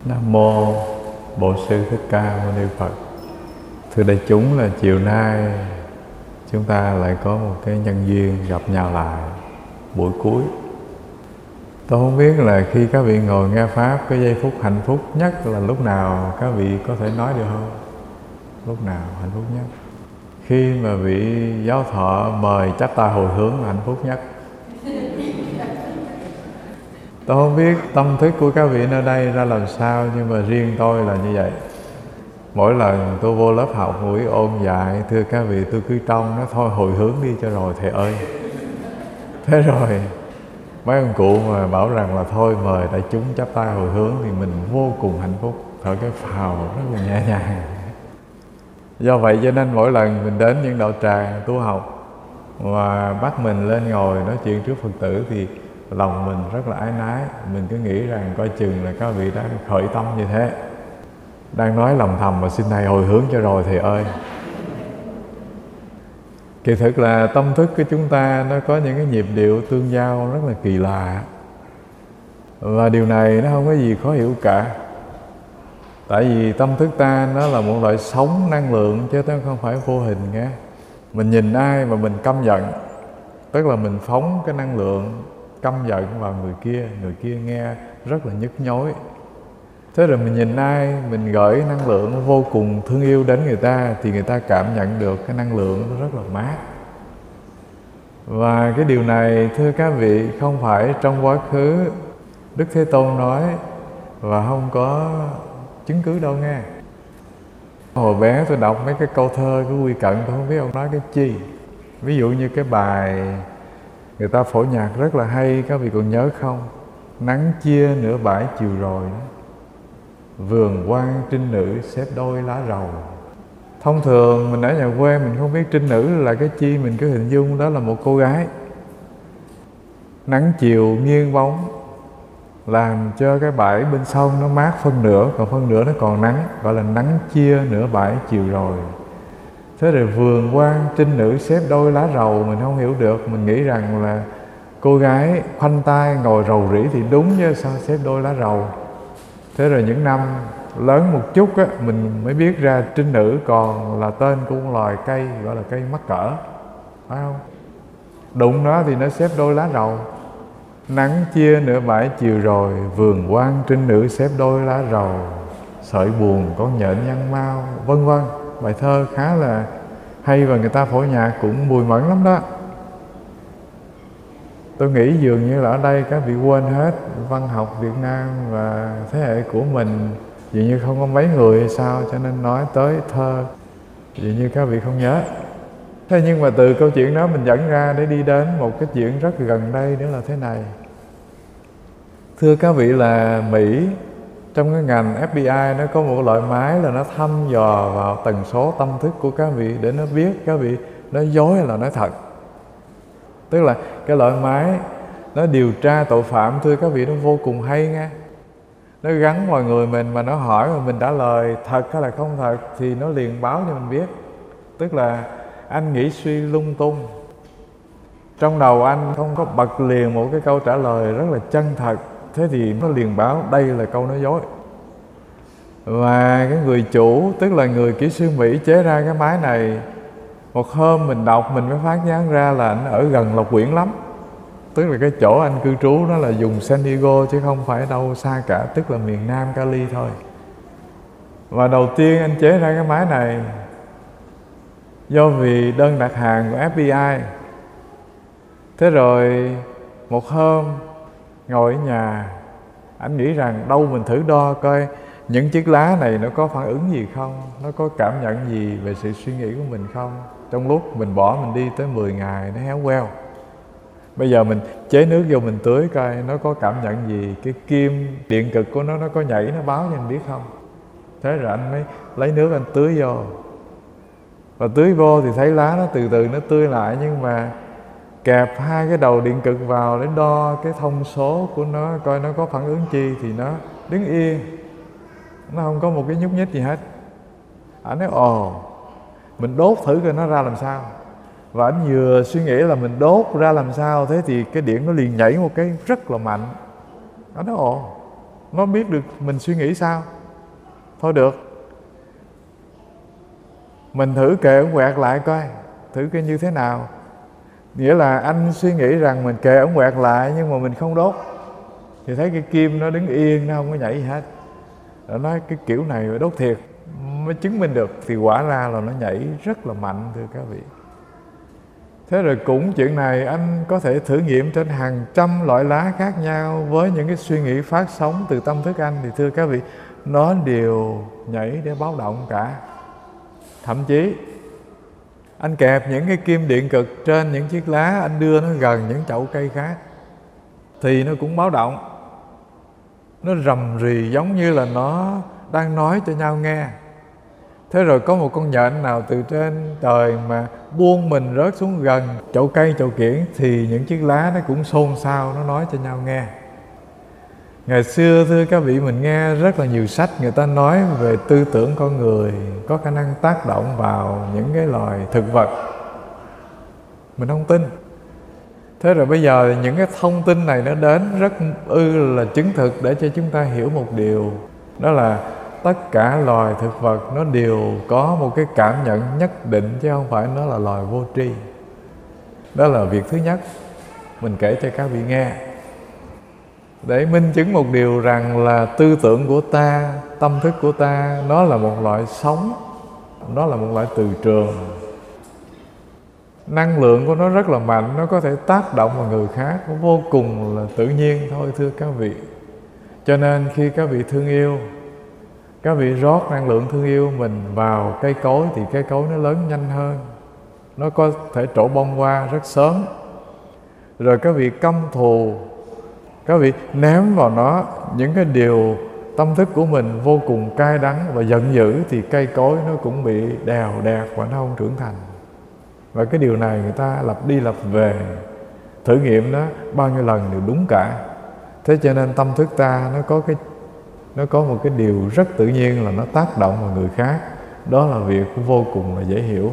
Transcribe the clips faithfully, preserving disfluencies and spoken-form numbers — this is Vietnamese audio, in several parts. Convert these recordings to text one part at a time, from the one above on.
Nam mô Bổn Sư Thích Ca Mâu Ni Phật. Thưa đại chúng, là chiều nay chúng ta lại có một cái nhân duyên gặp nhau lại buổi cuối. Tôi không biết là khi các vị ngồi nghe Pháp, cái giây phút hạnh phúc nhất là lúc nào, các vị có thể nói được không? Lúc nào hạnh phúc nhất? Khi mà vị giáo thọ mời chắp tay hồi hướng là hạnh phúc nhất. Tôi không biết tâm thức của các vị nơi đây ra làm sao, nhưng mà riêng tôi là như vậy. Mỗi lần tôi vô lớp học buổi ôn dạy, thưa các vị, tôi cứ trông nó thôi hồi hướng đi cho rồi thầy ơi. Thế rồi mấy ông cụ mà bảo rằng là thôi mời đại chúng chắp tay hồi hướng thì mình vô cùng hạnh phúc, thở cái phào rất là nhẹ nhàng. Do vậy cho nên mỗi lần mình đến những đạo tràng tu học và bắt mình lên ngồi nói chuyện trước Phật tử thì lòng mình rất là ái nái. Mình cứ nghĩ rằng coi chừng là các vị đang khởi tâm như thế, đang nói lòng thầm mà xin thầy hồi hướng cho rồi thầy ơi. Kỳ thực là tâm thức của chúng ta nó có những cái nhịp điệu tương giao rất là kỳ lạ, và điều này nó không có gì khó hiểu cả. Tại vì tâm thức ta nó là một loại sống năng lượng chứ nó không phải vô hình nghe. Mình nhìn ai mà mình căm giận, tức là mình phóng cái năng lượng căm giận vào người kia, người kia nghe rất là nhức nhối. Thế rồi mình nhìn ai, mình gửi năng lượng vô cùng thương yêu đến người ta thì người ta cảm nhận được cái năng lượng nó rất là mát. Và cái điều này thưa các vị không phải trong quá khứ Đức Thế Tôn nói và không có chứng cứ đâu nghe. Hồi bé tôi đọc mấy cái câu thơ của Quy Cận, tôi không biết ông nói cái chi. Ví dụ như cái bài người ta phổ nhạc rất là hay, các vị còn nhớ không? Nắng chia nửa bãi chiều rồi đó, vườn quan trinh nữ xếp đôi lá rầu. Thông thường mình ở nhà quê mình không biết trinh nữ là cái chi, mình cứ hình dung đó là một cô gái. Nắng chiều nghiêng bóng làm cho cái bãi bên sông nó mát phân nửa, còn phân nửa nó còn nắng, gọi là nắng chia nửa bãi chiều rồi. Thế rồi vườn quan trinh nữ xếp đôi lá rầu, mình không hiểu được, mình nghĩ rằng là cô gái khoanh tay ngồi rầu rĩ thì đúng, chứ sao xếp đôi lá rầu. Thế rồi những năm lớn một chút á, mình mới biết ra trinh nữ còn là tên của một loài cây gọi là cây mắc cỡ, phải không? Đụng nó thì nó xếp đôi lá rầu. Nắng chia nửa bãi chiều rồi, vườn quan trinh nữ xếp đôi lá rầu, sợi buồn con nhện nhăn mau, vân vân. Bài thơ khá là hay và người ta phổ nhạc cũng mùi mẫn lắm đó. Tôi nghĩ dường như là ở đây các vị quên hết văn học Việt Nam và thế hệ của mình dường như không có mấy người hay sao, cho nên nói tới thơ dường như các vị không nhớ. Thế nhưng mà từ câu chuyện đó mình dẫn ra để đi đến một cái chuyện rất gần đây, nữa là thế này. Thưa các vị, là Mỹ trong cái ngành ép bê i nó có một loại máy là nó thăm dò vào tần số tâm thức của các vị để nó biết các vị nói dối hay là nói thật. Tức là cái loại máy nó điều tra tội phạm, thưa các vị, nó vô cùng hay nghe. Nó gắn vào người mình mà nó hỏi mà mình trả lời thật hay là không thật thì nó liền báo cho mình biết. Tức là anh nghĩ suy lung tung, trong đầu anh không có bật liền một cái câu trả lời rất là chân thật, thế thì nó liền báo đây là câu nói dối. Và cái người chủ, tức là người kỹ sư Mỹ chế ra cái máy này, một hôm mình đọc mình mới phát giác ra là anh ở gần Lộc Quyển lắm. Tức là cái chỗ anh cư trú nó là vùng San Diego chứ không phải đâu xa cả, tức là miền Nam Cali thôi. Và đầu tiên anh chế ra cái máy này do vì đơn đặt hàng của ép bê i. Thế rồi một hôm ngồi ở nhà, anh nghĩ rằng đâu mình thử đo coi những chiếc lá này nó có phản ứng gì không, nó có cảm nhận gì về sự suy nghĩ của mình không. Trong lúc mình bỏ mình đi tới mười ngày nó héo queo. Bây giờ mình chế nước vô mình tưới coi nó có cảm nhận gì, cái kim điện cực của nó nó có nhảy nó báo cho anh biết không. Thế rồi anh mới lấy nước anh tưới vô, và tưới vô thì thấy lá nó từ từ nó tươi lại, nhưng mà kẹp hai cái đầu điện cực vào để đo cái thông số của nó coi nó có phản ứng chi thì nó đứng yên, nó không có một cái nhúc nhích gì hết. Anh nói ồ, mình đốt thử coi nó ra làm sao. Và anh vừa suy nghĩ là mình đốt ra làm sao, thế thì cái điện nó liền nhảy một cái rất là mạnh. Anh nói ồ, nó biết được mình suy nghĩ sao? Thôi được, mình thử kệ ống quẹt lại coi, thử coi như thế nào. Nghĩa là anh suy nghĩ rằng mình kệ ống quẹt lại nhưng mà mình không đốt, thì thấy cái kim nó đứng yên, nó không có nhảy gì hết. Nó nói cái kiểu này phải đốt thiệt mới chứng minh được, thì quả ra là nó nhảy rất là mạnh, thưa các vị. Thế rồi cũng chuyện này anh có thể thử nghiệm trên hàng trăm loại lá khác nhau với những cái suy nghĩ phát sóng từ tâm thức anh, thì thưa các vị, nó đều nhảy để báo động cả. Thậm chí anh kẹp những cái kim điện cực trên những chiếc lá, anh đưa nó gần những chậu cây khác thì nó cũng báo động. Nó rầm rì giống như là nó đang nói cho nhau nghe. Thế rồi có một con nhện nào từ trên trời mà buông mình rớt xuống gần chậu cây, chậu kiển, thì những chiếc lá nó cũng xôn xao, nó nói cho nhau nghe. Ngày xưa thưa các vị, mình nghe rất là nhiều sách người ta nói về tư tưởng con người có khả năng tác động vào những cái loài thực vật. Mình không tin. Thế rồi bây giờ những cái thông tin này nó đến rất ư là chứng thực để cho chúng ta hiểu một điều. Đó là tất cả loài thực vật nó đều có một cái cảm nhận nhất định, chứ không phải nó là loài vô tri. Đó là việc thứ nhất mình kể cho các vị nghe, để minh chứng một điều rằng là tư tưởng của ta, tâm thức của ta, nó là một loại sống, nó là một loại từ trường. Năng lượng của nó rất là mạnh, nó có thể tác động vào người khác, nó vô cùng là tự nhiên thôi, thưa các vị. Cho nên khi các vị thương yêu, các vị rót năng lượng thương yêu mình vào cây cối thì cây cối nó lớn nhanh hơn, nó có thể trổ bông hoa rất sớm. Rồi các vị căm thù, các vị ném vào nó những cái điều tâm thức của mình vô cùng cay đắng và giận dữ, thì cây cối nó cũng bị đèo đẹt và nó không trưởng thành. Và cái điều này người ta lặp đi lặp về, thử nghiệm đó bao nhiêu lần đều đúng cả. Thế cho nên tâm thức ta nó có cái nó có một cái điều rất tự nhiên là nó tác động vào người khác. Đó là việc vô cùng là dễ hiểu.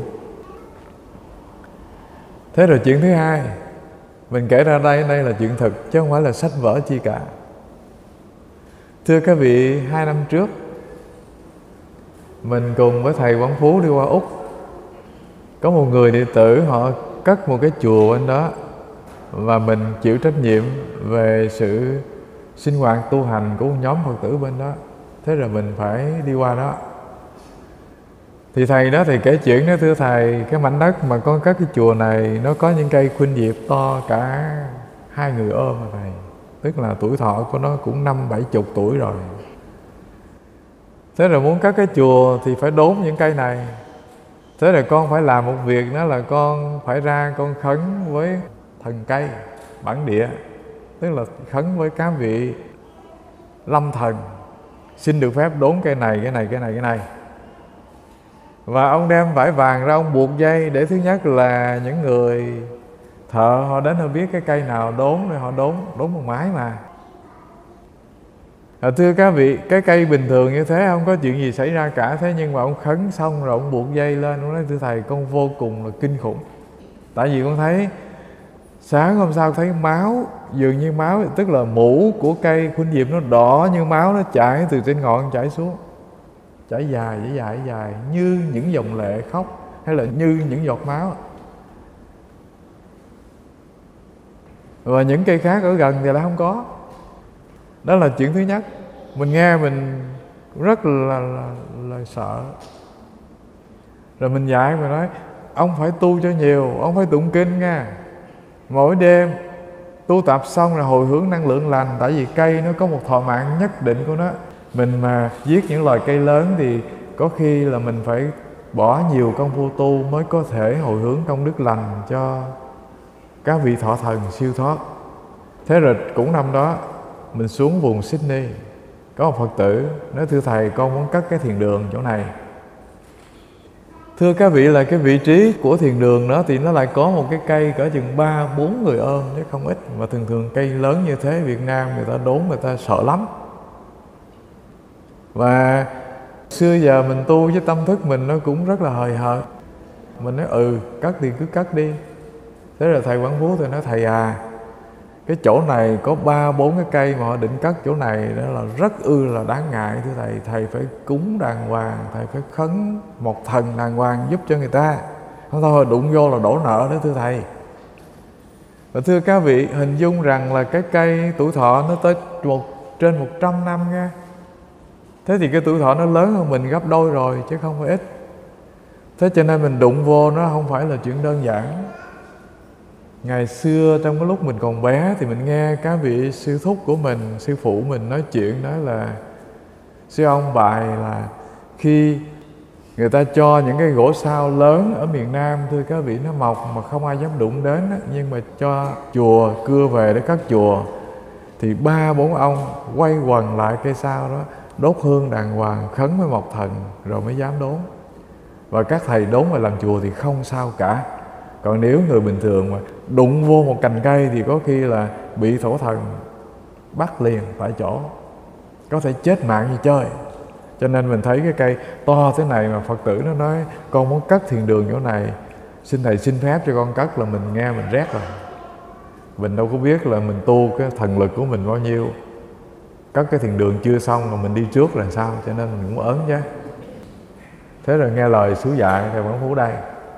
Thế rồi chuyện thứ hai mình kể ra đây, đây là chuyện thực chứ không phải là sách vở chi cả. Thưa các vị, hai năm trước mình cùng với thầy Quảng Phú đi qua Úc. Có một người đệ tử họ cất một cái chùa bên đó, và mình chịu trách nhiệm về sự sinh hoạt tu hành của một nhóm Phật tử bên đó. Thế rồi mình phải đi qua đó. Thì thầy đó thì kể chuyện đó, thưa thầy, cái mảnh đất mà con cất cái chùa này nó có những cây khuynh diệp to cả hai người ôm mà thầy. Tức là tuổi thọ của nó cũng năm bảy chục tuổi rồi. Thế rồi muốn cất cái chùa thì phải đốn những cây này. Thế rồi con phải làm một việc, đó là con phải ra con khấn với thần cây bản địa, tức là khấn với các vị lâm thần, xin được phép đốn cây này, cái này, cái này, cái này. Và ông đem vải vàng ra, ông buộc dây để thứ nhất là những người thợ họ đến họ biết cái cây nào đốn, rồi họ đốn, đốn một mái mà. À, thưa các vị, cái cây bình thường như thế không có chuyện gì xảy ra cả. Thế nhưng mà ông khấn xong rồi ông buộc dây lên, ông nói thưa thầy, con vô cùng là kinh khủng. Tại vì con thấy sáng hôm sau thấy máu, dường như máu, tức là mũ của cây khuynh diệp nó đỏ như máu, nó chảy từ trên ngọn chảy xuống, chảy dài, chảy dài, chảy dài như những dòng lệ khóc, hay là như những giọt máu. Và những cây khác ở gần thì lại không có. Đó là chuyện thứ nhất. Mình nghe mình rất là, là, là sợ. Rồi mình dạy, mình nói ông phải tu cho nhiều, ông phải tụng kinh nha. Mỗi đêm tu tập xong rồi hồi hướng năng lượng lành. Tại vì cây nó có một thọ mạng nhất định của nó. Mình mà giết những loài cây lớn thì có khi là mình phải bỏ nhiều công phu tu mới có thể hồi hướng công đức lành cho các vị thọ thần siêu thoát. Thế rồi cũng năm đó mình xuống vùng Sydney, có một Phật tử nói thưa thầy, con muốn cất cái thiền đường chỗ này. Thưa các vị, là cái vị trí của thiền đường đó thì nó lại có một cái cây cỡ chừng ba bốn người ôm chứ không ít. Và thường thường cây lớn như thế Việt Nam người ta đốn người ta sợ lắm. Và xưa giờ mình tu với tâm thức mình nó cũng rất là hời hợt. Mình nói ừ, cất thì cứ cất đi. Thế rồi thầy Quảng Phú thì nói thầy à, cái chỗ này có ba bốn cái cây mà họ định cất chỗ này, đó là rất ư là đáng ngại thưa thầy. Thầy phải cúng đàng hoàng, thầy phải khấn một thần đàng hoàng giúp cho người ta, không thôi đụng vô là đổ nợ đó thưa thầy. Và thưa các vị, hình dung rằng là cái cây tuổi thọ nó tới một trên một trăm năm nha. Thế thì cái tuổi thọ nó lớn hơn mình gấp đôi rồi chứ không phải ít. Thế cho nên mình đụng vô nó không phải là chuyện đơn giản. Ngày xưa trong cái lúc mình còn bé thì mình nghe các vị sư thúc của mình, sư phụ mình nói chuyện, nói là sư ông bài là khi người ta cho những cái gỗ sao lớn ở miền Nam, thưa các vị, nó mọc mà không ai dám đụng đến đó, nhưng mà cho chùa cưa về để cất chùa, thì ba bốn ông quay quần lại cây sao đó, đốt hương đàng hoàng, khấn với Mộc Thần rồi mới dám đốn. Và các thầy đốn mà làm chùa thì không sao cả. Còn nếu người bình thường mà đụng vô một cành cây thì có khi là bị thổ thần bắt liền tại chỗ, có thể chết mạng như chơi. Cho nên mình thấy cái cây to thế này mà Phật tử nó nói con muốn cất thiền đường chỗ này, xin thầy xin phép cho con cất, là mình nghe mình rét rồi. Mình đâu có biết là mình tu cái thần lực của mình bao nhiêu, cất cái thiền đường chưa xong mà mình đi trước là sao, cho nên mình cũng ớn chứ. Thế rồi nghe lời xứ dạy thầy Quán Phú đây.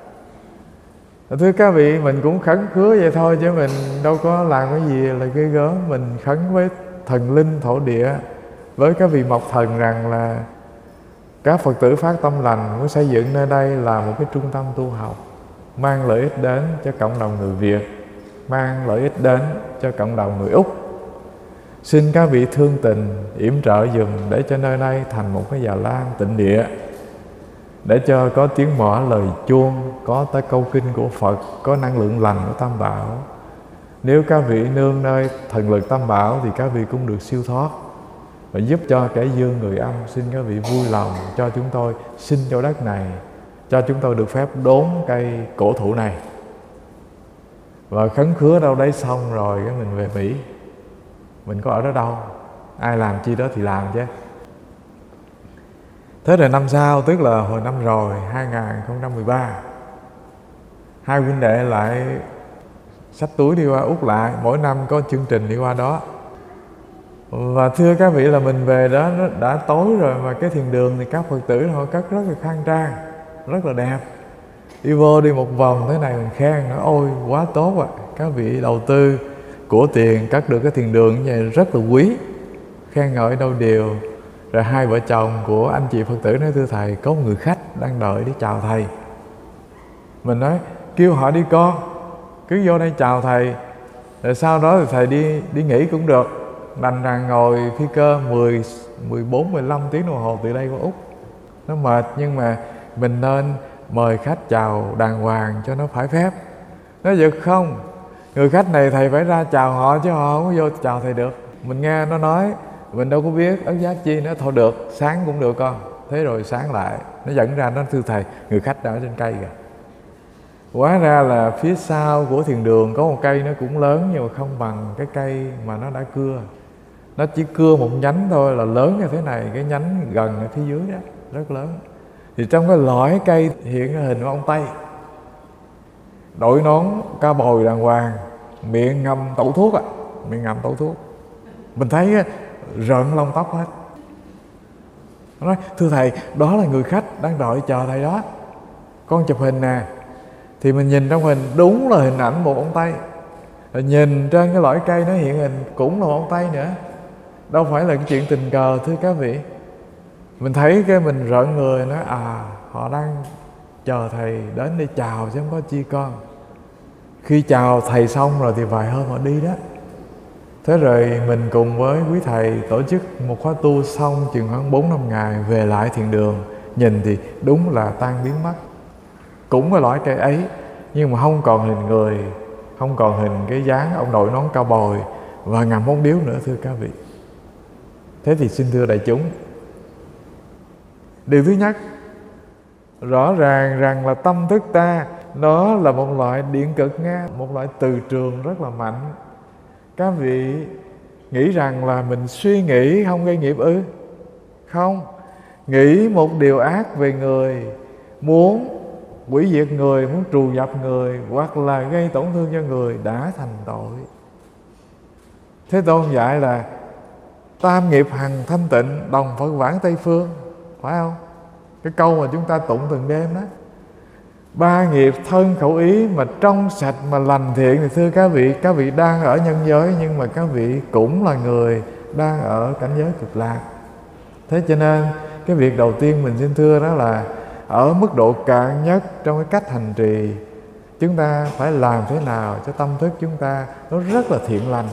Thưa các vị, mình cũng khấn khứa vậy thôi chứ mình đâu có làm cái gì là ghê gớm. Mình khấn với thần linh thổ địa, với các vị Mộc Thần rằng là các Phật tử phát tâm lành muốn xây dựng nơi đây là một cái trung tâm tu học, mang lợi ích đến cho cộng đồng người Việt, mang lợi ích đến cho cộng đồng người Úc. Xin các vị thương tình yểm trợ dùm để cho nơi đây thành một cái già lam tịnh địa, để cho có tiếng mõ lời chuông, có tới câu kinh của Phật, có năng lượng lành của Tam Bảo. Nếu các vị nương nơi thần lực Tam Bảo thì các vị cũng được siêu thoát và giúp cho kẻ dương người âm. Xin các vị vui lòng cho chúng tôi xin chỗ đất này, cho chúng tôi được phép đốn cây cổ thụ này. Và khấn khứa đâu đấy xong rồi cái mình về Mỹ. Mình có ở đó đâu, ai làm chi đó thì làm chứ. Thế rồi năm sau, tức là hồi năm rồi, hai không một ba, hai huynh đệ lại xách túi đi qua Úc lại, mỗi năm có chương trình đi qua đó. Và thưa các vị là mình về đó nó đã tối rồi, mà cái thiền đường thì các Phật tử họ cất rất là khang trang, rất là đẹp. Đi vô đi một vòng thế này mình khen, nói ôi quá tốt ạ, à. Các vị đầu tư của tiền cất được cái thiền đường như vậy rất là quý, khen ngợi đâu điều. Rồi hai vợ chồng của anh chị Phật tử nói thưa thầy, có một người khách đang đợi để chào thầy. Mình nói kêu họ đi con, cứ vô đây chào thầy, rồi sau đó thì thầy đi đi nghỉ cũng được. Đành rằng ngồi phi cơ mười, mười bốn, mười lăm tiếng đồng hồ từ đây qua Úc, nó mệt, nhưng mà mình nên mời khách chào đàng hoàng cho nó phải phép. Nói giật không, người khách này thầy phải ra chào họ chứ họ không có vô chào thầy được. Mình nghe nó nói, mình đâu có biết ấn giác chi nữa, thôi được, sáng cũng được con. Thế rồi sáng lại, nó dẫn ra nó thưa thầy, người khách đã ở trên cây kìa. Hóa ra là phía sau của thiền đường có một cây nó cũng lớn, nhưng mà không bằng cái cây mà nó đã cưa. Nó chỉ cưa một nhánh thôi là lớn như thế này, cái nhánh gần ở phía dưới đó, rất lớn. Thì trong cái lõi cây hiện cái hình của ông Tây, đội nón cao bồi đàng hoàng, miệng ngậm tẩu thuốc ạ, à, miệng ngậm tẩu thuốc. Mình thấy rợn lông tóc hết. Nó nói thưa thầy, đó là người khách đang đợi chờ thầy đó, con chụp hình nè. Thì mình nhìn trong hình đúng là hình ảnh một ông Tây. Rồi nhìn trên cái lõi cây nó hiện hình cũng là một ông Tây nữa, đâu phải là cái chuyện tình cờ thưa các vị. Mình thấy cái mình rợn người, nói à họ đang chờ thầy đến để chào chứ không có chi con. Khi chào thầy xong rồi thì vài hôm họ đi đó. Thế rồi mình cùng với quý thầy tổ chức một khóa tu xong chừng khoảng bốn năm ngày, về lại thiền đường, nhìn thì đúng là tan biến mất. Cũng cái loại cây ấy, nhưng mà không còn hình người, không còn hình cái dáng ông đội nón cao bồi và ngầm bóng điếu nữa thưa các vị. Thế thì xin thưa đại chúng, điều thứ nhất, rõ ràng rằng là tâm thức ta nó là một loại điện cực nha, một loại từ trường rất là mạnh. Các vị nghĩ rằng là mình suy nghĩ không gây nghiệp ư? Không. Nghĩ một điều ác về người, muốn hủy diệt người, muốn trù dập người, hoặc là gây tổn thương cho người đã thành tội. Thế Tôn dạy là tam nghiệp hằng thanh tịnh, đồng Phật vãng Tây phương, phải không? Cái câu mà chúng ta tụng từng đêm đó. Ba nghiệp thân khẩu ý mà trong sạch mà lành thiện thì thưa các vị, các vị đang ở nhân giới, nhưng mà các vị cũng là người đang ở cảnh giới cực lạc. Thế cho nên cái việc đầu tiên mình xin thưa đó là ở mức độ cạn nhất trong cái cách hành trì, chúng ta phải làm thế nào cho tâm thức chúng ta nó rất là thiện lành.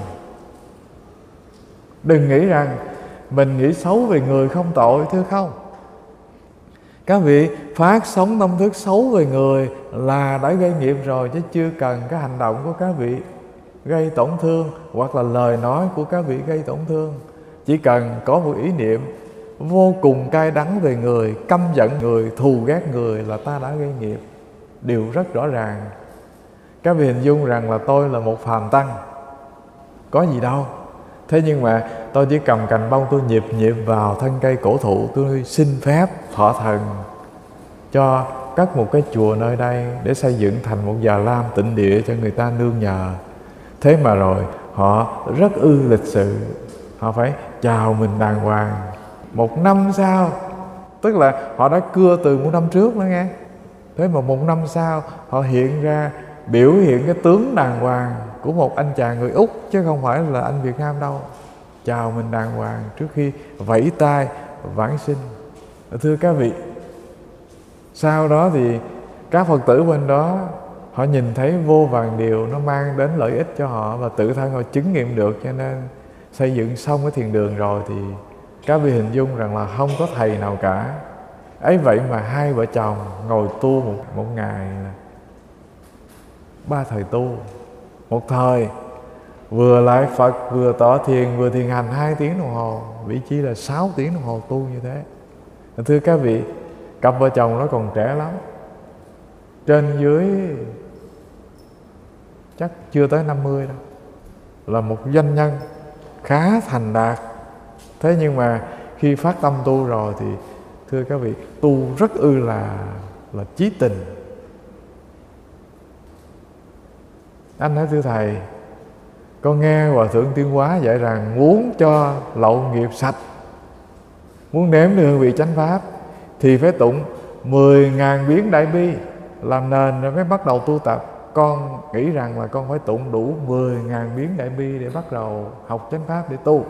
Đừng nghĩ rằng mình nghĩ xấu về người không tội, thưa không. Các vị phát sống tâm thức xấu về người là đã gây nghiệp rồi, chứ chưa cần cái hành động của các vị gây tổn thương hoặc là lời nói của các vị gây tổn thương. Chỉ cần có một ý niệm vô cùng cay đắng về người, căm giận người, thù ghét người là ta đã gây nghiệp. Điều rất rõ ràng. Các vị hình dung rằng là tôi là một phàm tăng, có gì đâu. Thế nhưng mà tôi chỉ cầm cành bông tôi nhịp nhịp vào thân cây cổ thụ, tôi xin phép thọ thần cho cất một cái chùa nơi đây để xây dựng thành một già lam tịnh địa cho người ta nương nhờ. Thế mà rồi họ rất ư lịch sự, họ phải chào mình đàng hoàng. Một năm sau, tức là họ đã cưa từ một năm trước đó nghe. Thế mà một năm sau họ hiện ra biểu hiện cái tướng đàng hoàng của một anh chàng người Úc, chứ không phải là anh Việt Nam đâu. Chào mình đàng hoàng trước khi vẫy tay vãng sinh. Thưa các vị, sau đó thì các Phật tử bên đó họ nhìn thấy vô vàn điều nó mang đến lợi ích cho họ, và tự thân họ chứng nghiệm được. Cho nên xây dựng xong cái thiền đường rồi thì các vị hình dung rằng là không có thầy nào cả. Ấy vậy mà hai vợ chồng ngồi tu một, một ngày là ba thời tu. Một thời vừa lại Phật, vừa tọa thiền, vừa thiền hành hai tiếng đồng hồ, vị trí là sáu tiếng đồng hồ tu như thế. Thưa các vị, cặp vợ chồng nó còn trẻ lắm, trên dưới chắc chưa tới năm mươi đâu, là một doanh nhân khá thành đạt. Thế nhưng mà khi phát tâm tu rồi thì thưa các vị, tu rất ư là là chí tình. Anh nói thưa thầy, con nghe Hòa Thượng Tuyên Hóa dạy rằng muốn cho lậu nghiệp sạch, muốn nếm được hương vị chánh pháp thì phải tụng mười ngàn biến đại bi làm nền rồi mới bắt đầu tu tập. Con nghĩ rằng là con phải tụng đủ mười ngàn biến đại bi để bắt đầu học chánh pháp để tu.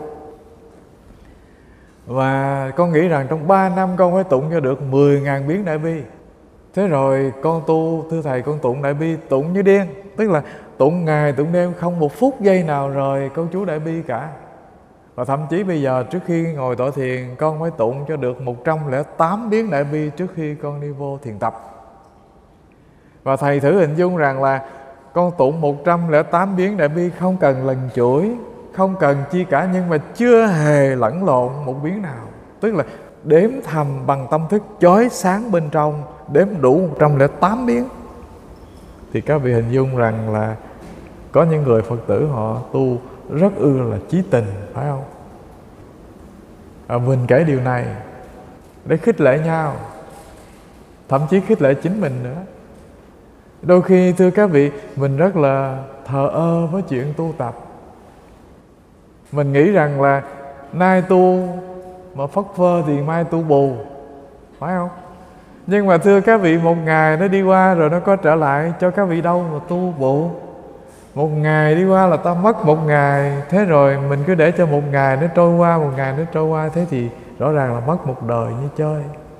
Và con nghĩ rằng trong ba năm con phải tụng cho được mười ngàn biến đại bi. Thế rồi con tu, thưa thầy, con tụng đại bi tụng như điên, tức là tụng ngày tụng đêm, không một phút giây nào rời câu chú đại bi cả. Và thậm chí bây giờ trước khi ngồi tọa thiền, con phải tụng cho được một trăm lẻ tám biến đại bi trước khi con đi vô thiền tập. Và thầy thử hình dung rằng là con tụng một trăm lẻ tám biến đại bi không cần lần chuỗi, không cần chi cả, nhưng mà chưa hề lẫn lộn một biến nào. Tức là đếm thầm bằng tâm thức chói sáng bên trong, đếm đủ một trăm lẻ tám biến. Thì các vị hình dung rằng là có những người Phật tử họ tu rất ư là chí tình, phải không? À, mình kể điều này để khích lệ nhau, thậm chí khích lệ chính mình nữa. Đôi khi thưa các vị, mình rất là thờ ơ với chuyện tu tập. Mình nghĩ rằng là nay tu mà phất phơ thì mai tu bù, phải không? Nhưng mà thưa các vị, một ngày nó đi qua rồi nó có trở lại cho các vị đâu mà tu bù. Một ngày đi qua là ta mất một ngày. Thế rồi mình cứ để cho một ngày nó trôi qua, một ngày nó trôi qua, thế thì rõ ràng là mất một đời như chơi.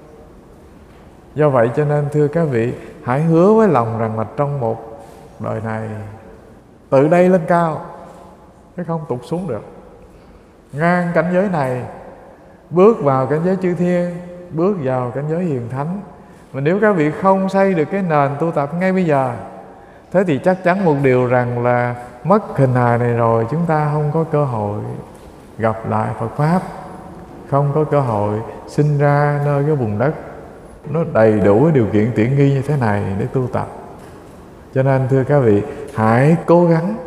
Do vậy cho nên thưa các vị, hãy hứa với lòng rằng là trong một đời này từ đây lên cao, chứ không tụt xuống được. Ngang cảnh giới này, bước vào cảnh giới chư thiên, bước vào cảnh giới hiền thánh. Mà nếu các vị không xây được cái nền tu tập ngay bây giờ, thế thì chắc chắn một điều rằng là mất hình hài này rồi, chúng ta không có cơ hội gặp lại Phật Pháp, không có cơ hội sinh ra nơi cái vùng đất nó đầy đủ cái điều kiện tiện nghi như thế này để tu tập. Cho nên thưa các vị, hãy cố gắng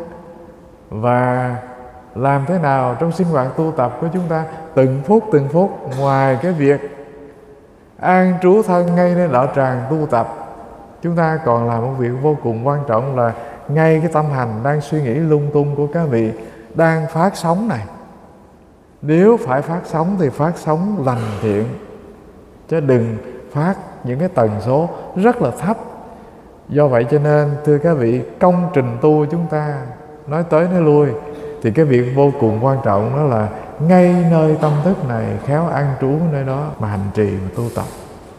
và làm thế nào trong sinh hoạt tu tập của chúng ta, từng phút từng phút, ngoài cái việc an trú thân ngay nơi đạo tràng tu tập, chúng ta còn làm một việc vô cùng quan trọng là ngay cái tâm hành đang suy nghĩ lung tung của các vị, đang phát sóng này, nếu phải phát sóng thì phát sóng lành thiện, chứ đừng phát những cái tần số rất là thấp. Do vậy cho nên thưa các vị, công trình tu chúng ta nói tới nói lui thì cái việc vô cùng quan trọng đó là ngay nơi tâm thức này khéo an trú nơi đó mà hành trì mà tu tập.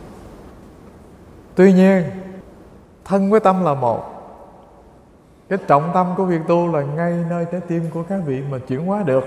Tuy nhiên thân với tâm là một. Cái trọng tâm của việc tu là ngay nơi trái tim của các vị mà chuyển hóa được,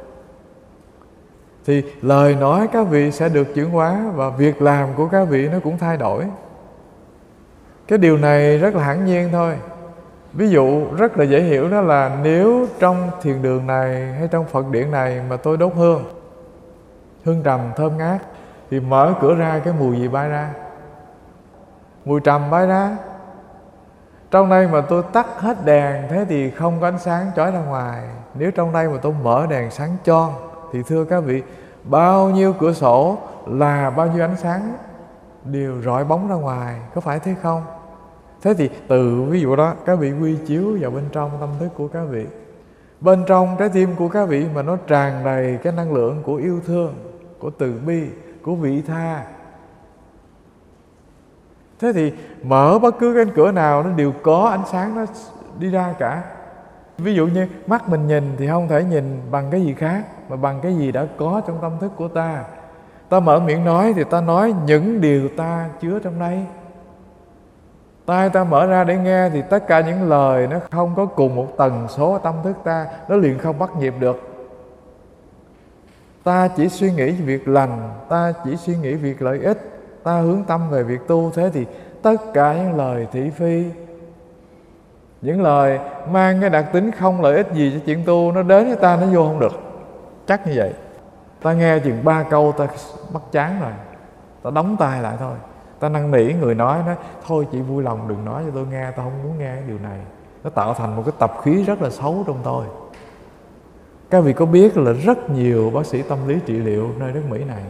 thì lời nói các vị sẽ được chuyển hóa và việc làm của các vị nó cũng thay đổi. Cái điều này rất là hẳn nhiên thôi. Ví dụ rất là dễ hiểu đó là nếu trong thiền đường này hay trong Phật điển này mà tôi đốt hương, hương trầm thơm ngát, thì mở cửa ra cái mùi gì bay ra? Mùi trầm bay ra. Trong đây mà tôi tắt hết đèn, thế thì không có ánh sáng chói ra ngoài. Nếu trong đây mà tôi mở đèn sáng choang thì thưa các vị, bao nhiêu cửa sổ là bao nhiêu ánh sáng đều rọi bóng ra ngoài, có phải thế không? Thế thì từ ví dụ đó các vị quy chiếu vào bên trong tâm thức của các vị. Bên trong trái tim của các vị mà nó tràn đầy cái năng lượng của yêu thương, của từ bi, của vị tha. Thế thì mở bất cứ cánh cửa nào nó đều có ánh sáng nó đi ra cả. Ví dụ như mắt mình nhìn thì không thể nhìn bằng cái gì khác, mà bằng cái gì đã có trong tâm thức của ta. Ta mở miệng nói thì ta nói những điều ta chứa trong đây. Tai ta mở ra để nghe thì tất cả những lời nó không có cùng một tần số tâm thức ta, nó liền không bắt nhịp được. Ta chỉ suy nghĩ việc lành, ta chỉ suy nghĩ việc lợi ích, ta hướng tâm về việc tu. Thế thì tất cả những lời thị phi, những lời mang cái đặc tính không lợi ích gì cho chuyện tu, nó đến với ta nó vô không được. Chắc như vậy. Ta nghe chừng ba câu ta bắt chán rồi, ta đóng tai lại thôi. Ta năn nỉ người nói, nói thôi chị vui lòng đừng nói cho tôi nghe, ta không muốn nghe cái điều này. Nó tạo thành một cái tập khí rất là xấu trong tôi. Các vị có biết là rất nhiều bác sĩ tâm lý trị liệu nơi nước Mỹ này,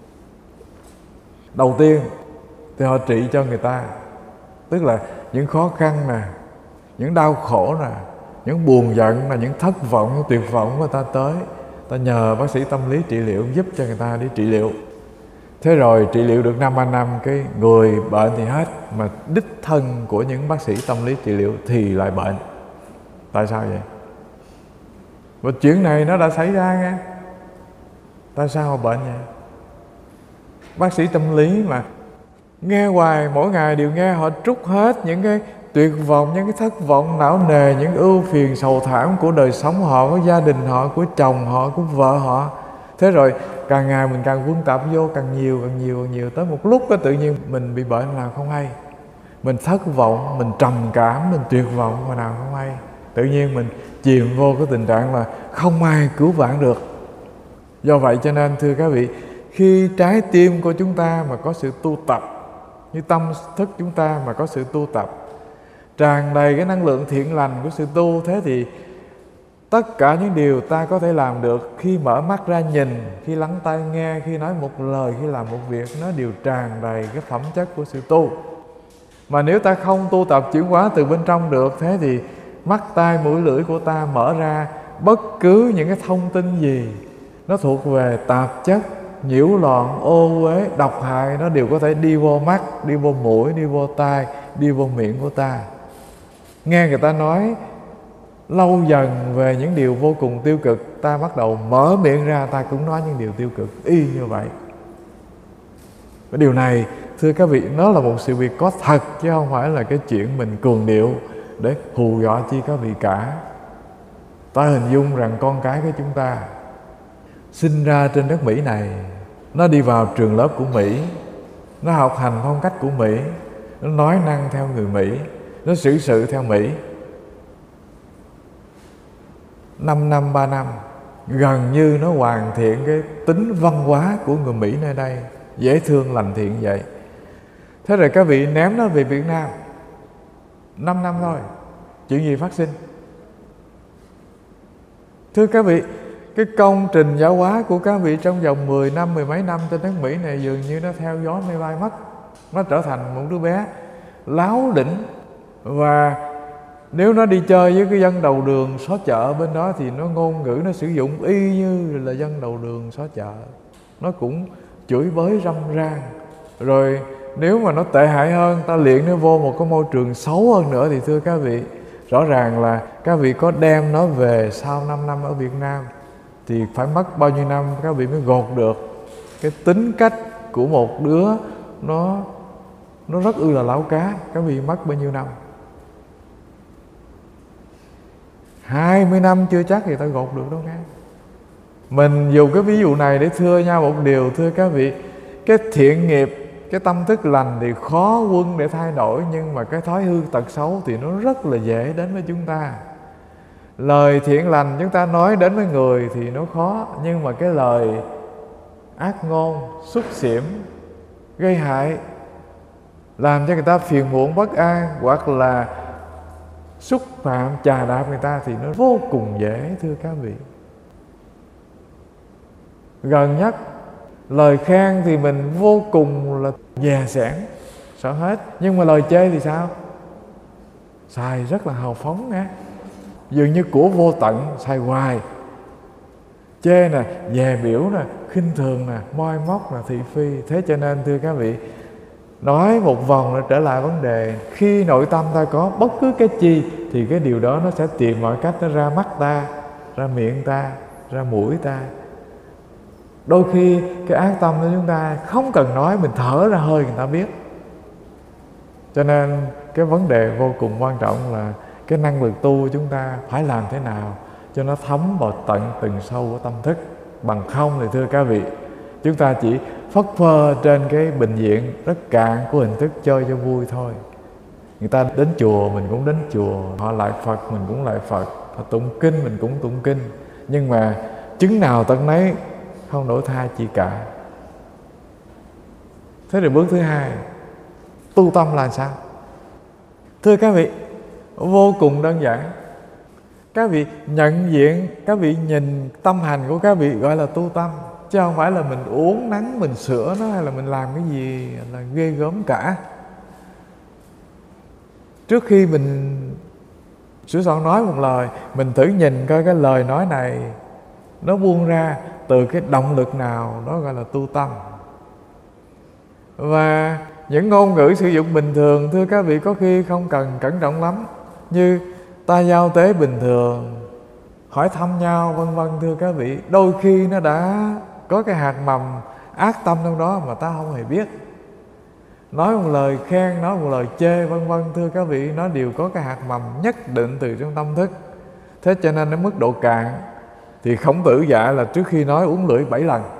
đầu tiên thì họ trị cho người ta, tức là những khó khăn nè, những đau khổ nè, những buồn giận nè, những thất vọng, những tuyệt vọng của người ta tới, ta nhờ bác sĩ tâm lý trị liệu giúp cho người ta đi trị liệu. Thế rồi trị liệu được năm ba năm, cái người bệnh thì hết, mà đích thân của những bác sĩ tâm lý trị liệu thì lại bệnh. Tại sao vậy? Và chuyện này nó đã xảy ra nghe. Tại sao họ bệnh vậy? Bác sĩ tâm lý mà nghe hoài, mỗi ngày đều nghe, họ trút hết những cái tuyệt vọng, những cái thất vọng não nề, những ưu phiền sầu thảm của đời sống họ, của gia đình họ, của chồng họ, của vợ họ. Thế rồi càng ngày mình càng quân tập vô càng nhiều, càng nhiều, càng nhiều. Tới một lúc đó, tự nhiên mình bị bệnh nào không hay. Mình thất vọng, mình trầm cảm, mình tuyệt vọng mà nào không hay. Tự nhiên mình chìm vô cái tình trạng là không ai cứu vãn được. Do vậy cho nên thưa các vị, khi trái tim của chúng ta mà có sự tu tập, như tâm thức chúng ta mà có sự tu tập, tràn đầy cái năng lượng thiện lành của sự tu, thế thì tất cả những điều ta có thể làm được, khi mở mắt ra nhìn, khi lắng tai nghe, khi nói một lời, khi làm một việc, nó đều tràn đầy cái phẩm chất của sự tu. Mà nếu ta không tu tập chuyển hóa từ bên trong được, thế thì mắt, tai, mũi, lưỡi của ta mở ra, bất cứ những cái thông tin gì nó thuộc về tạp chất, nhiễu loạn, ô uế, độc hại, nó đều có thể đi vô mắt, đi vô mũi, đi vô tai, đi vô miệng của ta. Nghe người ta nói lâu dần về những điều vô cùng tiêu cực, ta bắt đầu mở miệng ra, ta cũng nói những điều tiêu cực y như vậy. Cái điều này thưa các vị, nó là một sự việc có thật, chứ không phải là cái chuyện mình cường điệu để hù dọa chi các vị cả. Ta hình dung rằng con cái của chúng ta sinh ra trên đất Mỹ này, nó đi vào trường lớp của Mỹ, nó học hành phong cách của Mỹ, nó nói năng theo người Mỹ, nó xử sự theo Mỹ. Năm năm, ba năm, gần như nó hoàn thiện cái tính văn hóa của người Mỹ nơi đây, dễ thương, lành thiện vậy. Thế rồi các vị ném nó về Việt Nam, năm năm thôi, chuyện gì phát sinh? Thưa các vị, cái công trình giáo hóa của các vị trong vòng mười năm, mười mấy năm trên nước Mỹ này dường như nó theo gió mây bay mất. Nó trở thành một đứa bé láo đỉnh và Nếu nó đi chơi với cái dân đầu đường xó chợ bên đó thì nó ngôn ngữ nó sử dụng y như là dân đầu đường xó chợ. Nó cũng chửi bới râm ran. Rồi nếu mà nó tệ hại hơn, ta luyện nó vô một cái môi trường xấu hơn nữa thì thưa các vị, rõ ràng là các vị có đem nó về sau năm năm ở Việt Nam thì phải mất bao nhiêu năm các vị mới gột được cái tính cách của một đứa nó nó rất ư là láo cá. Các vị mất bao nhiêu năm? Hai mươi năm chưa chắc thì ta gột được đâu nghe. Mình dùng cái ví dụ này để thưa nhau một điều, thưa các vị, cái thiện nghiệp, cái tâm thức lành thì khó quân để thay đổi, nhưng mà cái thói hư tật xấu thì nó rất là dễ đến với chúng ta. Lời thiện lành chúng ta nói đến với người thì nó khó, nhưng mà cái lời ác ngôn, xúc xỉm, gây hại, làm cho người ta phiền muộn bất an, hoặc là xúc phạm, chà đạp người ta thì nó vô cùng dễ, thưa các vị. Gần nhất, lời khen thì mình vô cùng là dè sẻn, sợ hết. Nhưng mà lời chê thì sao? Xài rất là hào phóng nghe. Dường như của vô tận, xài hoài. Chê nè, dè biểu nè, khinh thường nè, moi móc nè, thị phi. Thế cho nên thưa các vị, nói một vòng để trở lại vấn đề, khi nội tâm ta có bất cứ cái chi thì cái điều đó nó sẽ tìm mọi cách nó ra mắt ta, ra miệng ta, ra mũi ta. Đôi khi cái ác tâm của chúng ta không cần nói, mình thở ra hơi người ta biết. Cho nên cái vấn đề vô cùng quan trọng là cái năng lực tu của chúng ta phải làm thế nào cho nó thấm vào tận từng sâu của tâm thức. Bằng không thì thưa các vị, chúng ta chỉ phất phơ trên cái bình diện rất cạn của hình thức chơi cho vui thôi. Người ta đến chùa mình cũng đến chùa, họ lại Phật mình cũng lại Phật, họ tụng kinh mình cũng tụng kinh, nhưng mà chứng nào tận nấy, không đổi thay chi cả. Thế rồi bước thứ hai, tu tâm là sao? Thưa các vị, vô cùng đơn giản. Các vị nhận diện, các vị nhìn tâm hành của các vị gọi là tu tâm, chứ không phải là mình uống nắng, mình sửa nó, hay là mình làm cái gì là ghê gớm cả. Trước khi mình sửa soạn nói một lời, mình thử nhìn coi cái lời nói này nó buông ra từ cái động lực nào, đó gọi là tu tâm. Và những ngôn ngữ sử dụng bình thường, thưa các vị, có khi không cần cẩn trọng lắm, như ta giao tế bình thường, hỏi thăm nhau vân vân, thưa các vị, đôi khi nó đã có cái hạt mầm ác tâm trong đó mà ta không hề biết. Nói một lời khen, nói một lời chê vân vân, thưa các vị, nó đều có cái hạt mầm nhất định từ trong tâm thức. Thế cho nên đến mức độ cạn thì Khổng Tử dạy là trước khi nói uống lưỡi bảy lần.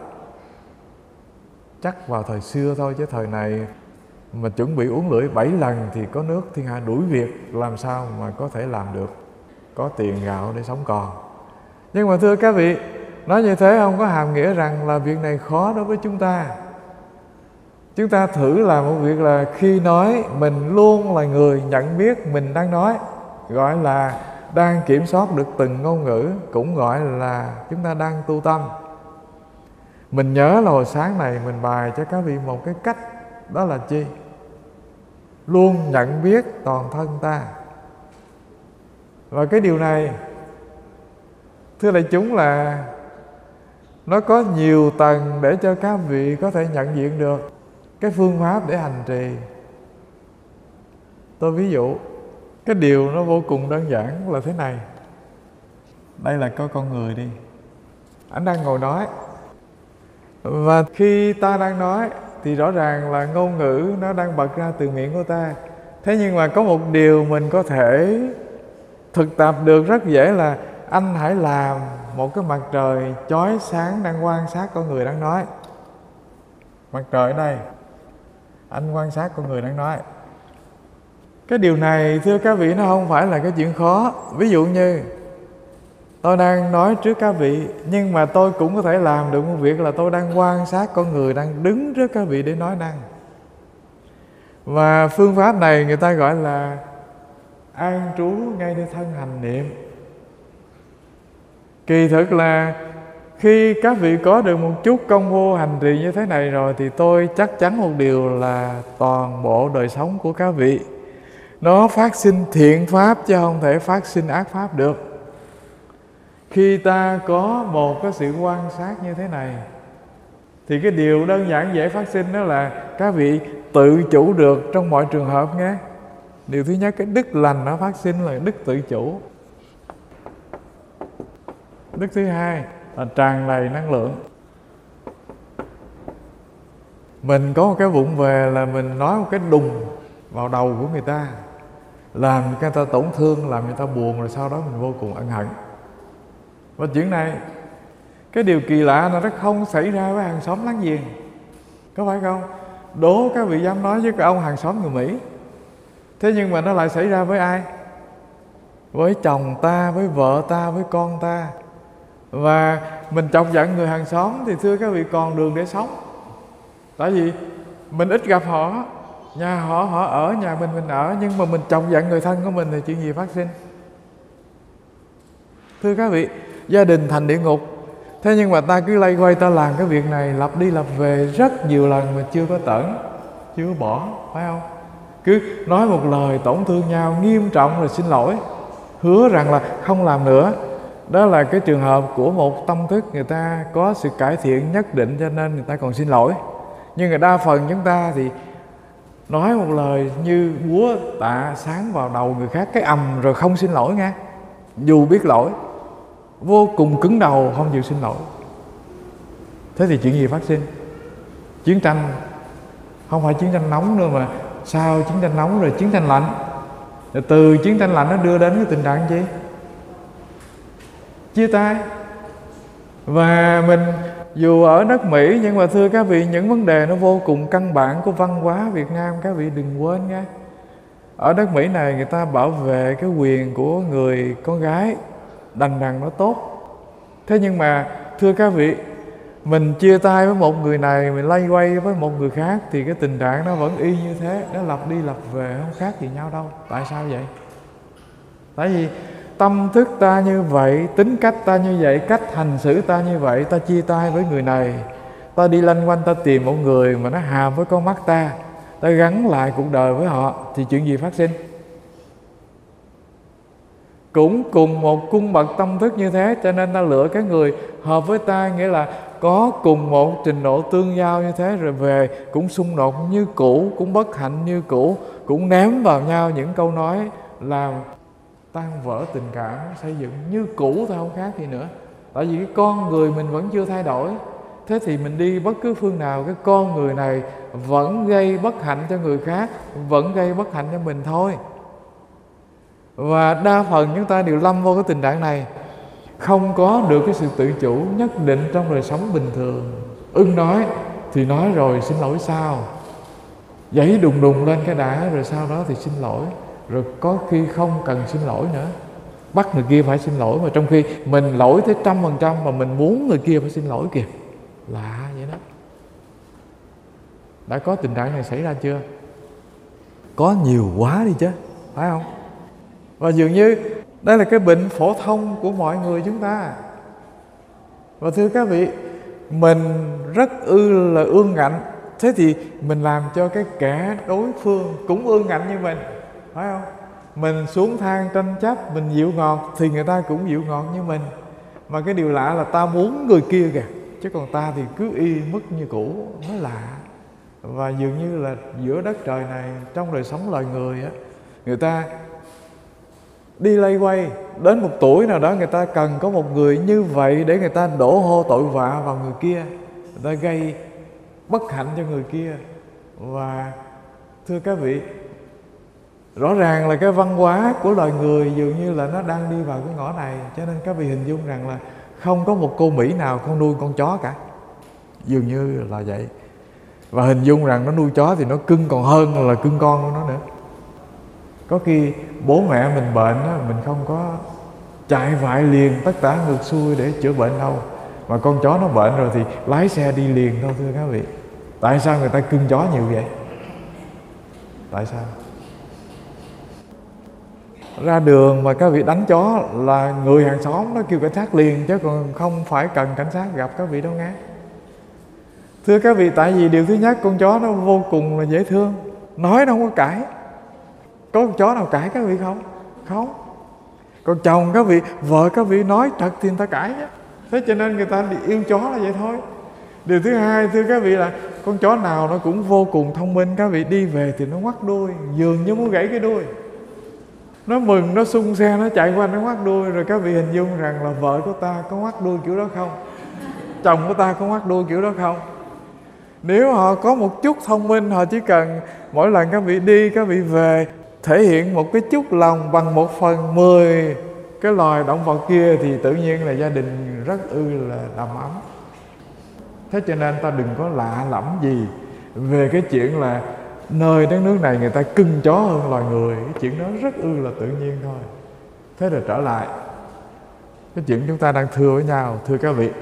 Chắc vào thời xưa thôi, chứ thời này mà chuẩn bị uống lưỡi bảy lần thì có nước thiên hạ đuổi việc, làm sao mà có thể làm được, có tiền gạo để sống còn. Nhưng mà thưa các vị, nói như thế không có hàm nghĩa rằng là việc này khó đối với chúng ta. Chúng ta thử làm một việc là khi nói mình luôn là người nhận biết mình đang nói, gọi là đang kiểm soát được từng ngôn ngữ, cũng gọi là chúng ta đang tu tâm. Mình nhớ là hồi sáng này mình bài cho các vị một cái cách, đó là chi? Luôn nhận biết toàn thân ta. Và cái điều này, thưa đại chúng, là nó có nhiều tầng để cho các vị có thể nhận diện được cái phương pháp để hành trì. Tôi ví dụ, cái điều nó vô cùng đơn giản là thế này. Đây là coi con người đi, anh đang ngồi nói, và khi ta đang nói thì rõ ràng là ngôn ngữ nó đang bật ra từ miệng của ta. Thế nhưng mà có một điều mình có thể thực tập được rất dễ là anh hãy làm một cái mặt trời chói sáng đang quan sát con người đang nói. Mặt trời ở đây, anh quan sát con người đang nói. Cái điều này thưa các vị, nó không phải là cái chuyện khó. Ví dụ như tôi đang nói trước các vị, nhưng mà tôi cũng có thể làm được một việc là tôi đang quan sát con người đang đứng trước các vị để nói năng. Và phương pháp này người ta gọi là an trú ngay nơi thân hành niệm. Kỳ thực là khi các vị có được một chút công phu hành trì như thế này rồi, thì tôi chắc chắn một điều là toàn bộ đời sống của các vị Nó phát sinh thiện pháp chứ không thể phát sinh ác pháp được. Khi ta có một cái sự quan sát như thế này thì cái điều đơn giản dễ phát sinh đó là các vị tự chủ được trong mọi trường hợp nghe. Điều thứ nhất, cái đức lành nó phát sinh là đức tự chủ. Đức thứ hai là tràn đầy năng lượng. Mình có một cái vụng về là mình nói một cái đùng vào đầu của người ta, làm người ta tổn thương, làm người ta buồn, rồi sau đó mình vô cùng ân hận. Và chuyện này, cái điều kỳ lạ là nó không xảy ra với hàng xóm láng giềng, có phải không? Đố các vị dám nói với cái ông hàng xóm người Mỹ. Thế nhưng mà nó lại xảy ra với ai? Với chồng ta, với vợ ta, với con ta. Và mình chọc giận người hàng xóm thì thưa các vị còn đường để sống. Tại vì mình ít gặp họ, nhà họ họ ở, nhà mình mình ở, nhưng mà mình chọc giận người thân của mình thì chuyện gì phát sinh? Thưa các vị, gia đình thành địa ngục. Thế nhưng mà ta cứ lay quay, ta làm cái việc này lặp đi lặp về rất nhiều lần mà chưa có tởn, chưa có bỏ, phải không? Cứ nói một lời tổn thương nhau nghiêm trọng rồi xin lỗi, hứa rằng là không làm nữa. Đó là cái trường hợp của một tâm thức người ta có sự cải thiện nhất định, cho nên người ta còn xin lỗi. Nhưng người đa phần chúng ta thì nói một lời như búa tạ sáng vào đầu người khác cái ầm rồi không xin lỗi nghe. Dù biết lỗi, vô cùng cứng đầu không chịu xin lỗi. Thế thì chuyện gì phát sinh? Chiến tranh, không phải chiến tranh nóng nữa mà sau chiến tranh nóng rồi chiến tranh lạnh. Rồi từ chiến tranh lạnh nó đưa đến cái tình trạng gì? Chia tay. Và mình dù ở đất Mỹ, nhưng mà thưa các vị, những vấn đề nó vô cùng căn bản của văn hóa Việt Nam, các vị đừng quên nha. Ở đất Mỹ này người ta bảo vệ cái quyền của người con gái, đành rằng nó tốt. Thế nhưng mà thưa các vị, mình chia tay với một người này, mình lay quay với một người khác thì cái tình trạng nó vẫn y như thế, nó lặp đi lặp về, không khác gì nhau đâu. Tại sao vậy? Tại vì tâm thức ta như vậy, tính cách ta như vậy, cách hành xử ta như vậy, ta chia tay với người này, ta đi lanh quanh ta tìm một người mà nó hàm với con mắt ta, ta gắn lại cuộc đời với họ, thì chuyện gì phát sinh? Cũng cùng một cung bậc tâm thức như thế, cho nên ta lựa cái người hợp với ta, nghĩa là có cùng một trình độ tương giao như thế, rồi về cũng xung đột như cũ, cũng bất hạnh như cũ, cũng ném vào nhau những câu nói làm tan vỡ tình cảm, xây dựng như cũ thôi, không khác gì nữa. Tại vì cái con người mình vẫn chưa thay đổi. Thế thì mình đi bất cứ phương nào, cái con người này vẫn gây bất hạnh cho người khác, vẫn gây bất hạnh cho mình thôi. Và đa phần chúng ta đều lâm vô cái tình trạng này, không có được cái sự tự chủ nhất định trong đời sống bình thường. Ưng nói thì nói rồi xin lỗi sau, giấy đùng đùng lên cái đã, rồi sau đó thì xin lỗi. Rồi có khi không cần xin lỗi nữa, bắt người kia phải xin lỗi, mà trong khi mình lỗi tới trăm phần trăm mà mình muốn người kia phải xin lỗi kìa. Lạ vậy đó. Đã có tình trạng này xảy ra chưa? Có nhiều quá đi chứ, phải không? Và dường như đây là cái bệnh phổ thông của mọi người chúng ta. Và thưa các vị, mình rất ư là ương ngạnh. Thế thì mình làm cho cái kẻ đối phương cũng ương ngạnh như mình, phải không? Mình xuống thang tranh chấp, mình dịu ngọt thì người ta cũng dịu ngọt như mình. Mà cái điều lạ là ta muốn người kia kìa, chứ còn ta thì cứ y mức như cũ, mới lạ. Và dường như là giữa đất trời này, trong đời sống loài người á, người ta đi lay quay, đến một tuổi nào đó người ta cần có một người như vậy để người ta đổ hô tội vạ vào người kia, người ta gây bất hạnh cho người kia. Và thưa các vị, rõ ràng là cái văn hóa của loài người dường như là nó đang đi vào cái ngõ này. Cho nên các vị hình dung rằng là không có một cô Mỹ nào không nuôi con chó cả, dường như là vậy. Và hình dung rằng nó nuôi chó thì nó cưng còn hơn là cưng con của nó nữa. Có khi bố mẹ mình bệnh đó, mình không có chạy vại liền tất tả ngược xuôi để chữa bệnh đâu, mà con chó nó bệnh rồi thì lái xe đi liền thôi. Thưa các vị, tại sao người ta cưng chó nhiều vậy? Tại sao? Ra đường mà các vị đánh chó là người hàng xóm nó kêu cảnh sát liền, chứ còn không phải cần cảnh sát gặp các vị đâu nghe. Thưa các vị, tại vì điều thứ nhất, con chó nó vô cùng là dễ thương, nói nó không có cãi. Có con chó nào cãi các vị không? Không. Còn chồng các vị, vợ các vị nói trật thì người ta cãi nhé. Thế cho nên người ta yêu chó là vậy thôi. Điều thứ hai thưa các vị là con chó nào nó cũng vô cùng thông minh. Các vị đi về thì nó ngoắt đuôi, dường như muốn gãy cái đuôi. Nó mừng, nó xung xe, nó chạy qua nó ngoắt đuôi. Rồi các vị hình dung rằng là vợ của ta có ngoắt đuôi kiểu đó không? Chồng của ta có ngoắt đuôi kiểu đó không? Nếu họ có một chút thông minh, họ chỉ cần mỗi lần các vị đi, các vị về thể hiện một cái chút lòng bằng một phần mười cái loài động vật kia, thì tự nhiên là gia đình rất ư là đầm ấm. Thế cho nên ta đừng có lạ lẫm gì về cái chuyện là nơi đất nước này người ta cưng chó hơn loài người. Cái chuyện đó rất ư là tự nhiên thôi. Thế rồi trở lại cái chuyện chúng ta đang thưa với nhau. Thưa các vị,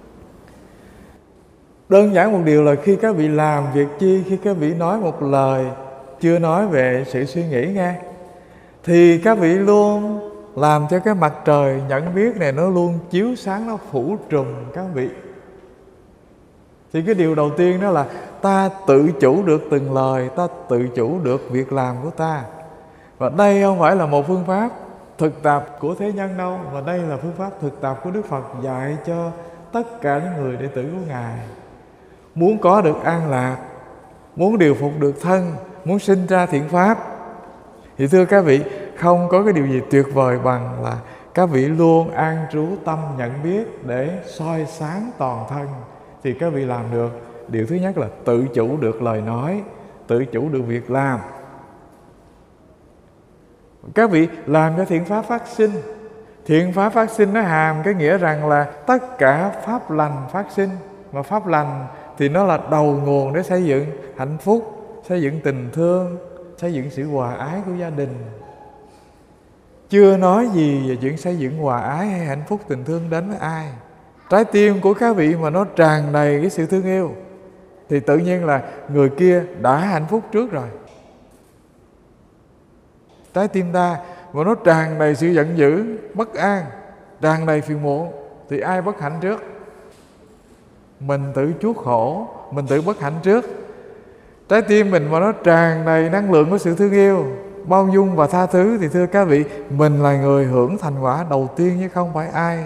đơn giản một điều là khi các vị làm việc chi, khi các vị nói một lời, chưa nói về sự suy nghĩ nghe, thì các vị luôn làm cho cái mặt trời nhận biết này nó luôn chiếu sáng, nó phủ trùm các vị. Thì cái điều đầu tiên đó là ta tự chủ được từng lời, ta tự chủ được việc làm của ta. Và đây không phải là một phương pháp thực tập của thế nhân đâu, mà đây là phương pháp thực tập của Đức Phật dạy cho tất cả những người đệ tử của Ngài. Muốn có được an lạc, muốn điều phục được thân, muốn sinh ra thiện pháp, thì thưa các vị, không có cái điều gì tuyệt vời bằng là các vị luôn an trú tâm nhận biết để soi sáng toàn thân. Thì các vị làm được. Điều thứ nhất là tự chủ được lời nói, tự chủ được việc làm. Các vị làm cho thiện pháp phát sinh. Thiện pháp phát sinh nó hàm cái nghĩa rằng là tất cả pháp lành phát sinh. Mà pháp lành thì nó là đầu nguồn để xây dựng hạnh phúc, xây dựng tình thương, xây dựng sự hòa ái của gia đình. Chưa nói gì về chuyện xây dựng hòa ái hay hạnh phúc tình thương đến với ai. Trái tim của các vị mà nó tràn đầy cái sự thương yêu thì tự nhiên là người kia đã hạnh phúc trước rồi. Trái tim ta mà nó tràn đầy sự giận dữ, bất an, tràn đầy phiền muộn, thì ai bất hạnh trước? Mình tự chuốc khổ, mình tự bất hạnh trước. Trái tim mình mà nó tràn đầy năng lượng của sự thương yêu, bao dung và tha thứ, thì thưa các vị, mình là người hưởng thành quả đầu tiên chứ không phải ai.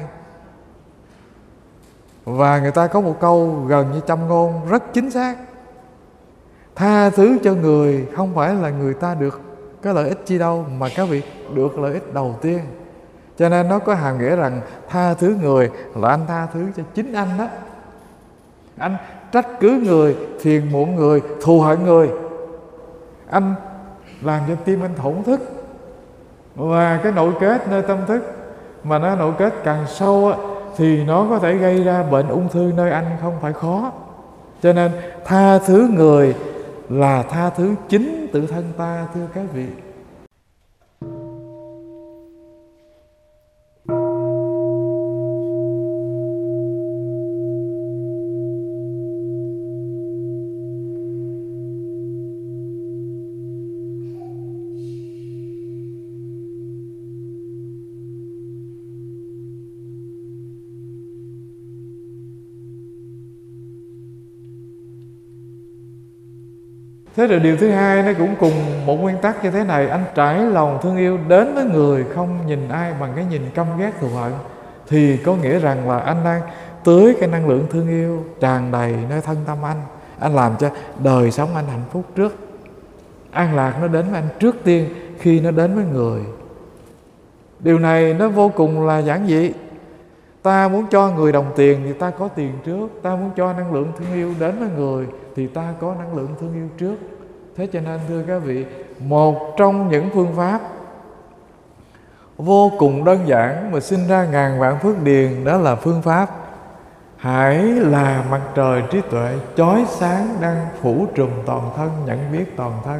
Và người ta có một câu gần như châm ngôn rất chính xác: tha thứ cho người không phải là người ta được cái lợi ích chi đâu, mà các vị được lợi ích đầu tiên. Cho nên nó có hàm nghĩa rằng tha thứ người là anh tha thứ cho chính anh đó. Anh trách cứ người, phiền muộn người, thù hận người, anh làm cho tim anh thổn thức. Và cái nội kết nơi tâm thức mà nó nội kết càng sâu á, thì nó có thể gây ra bệnh ung thư nơi anh không phải khó. Cho nên tha thứ người là tha thứ chính tự thân ta, thưa các vị. Thế rồi điều thứ hai nó cũng cùng một nguyên tắc như thế này: anh trải lòng thương yêu đến với người, không nhìn ai bằng cái nhìn căm ghét thù hận, thì có nghĩa rằng là anh đang tưới cái năng lượng thương yêu tràn đầy nơi thân tâm anh. Anh làm cho đời sống anh hạnh phúc trước. An lạc nó đến với anh trước tiên khi nó đến với người. Điều này nó vô cùng là giản dị. Ta muốn cho người đồng tiền thì ta có tiền trước. Ta muốn cho năng lượng thương yêu đến với người thì ta có năng lượng thương yêu trước. Thế cho nên thưa các vị, một trong những phương pháp vô cùng đơn giản mà sinh ra ngàn vạn phước điền, đó là phương pháp hãy là mặt trời trí tuệ chói sáng đang phủ trùm toàn thân, nhận biết toàn thân.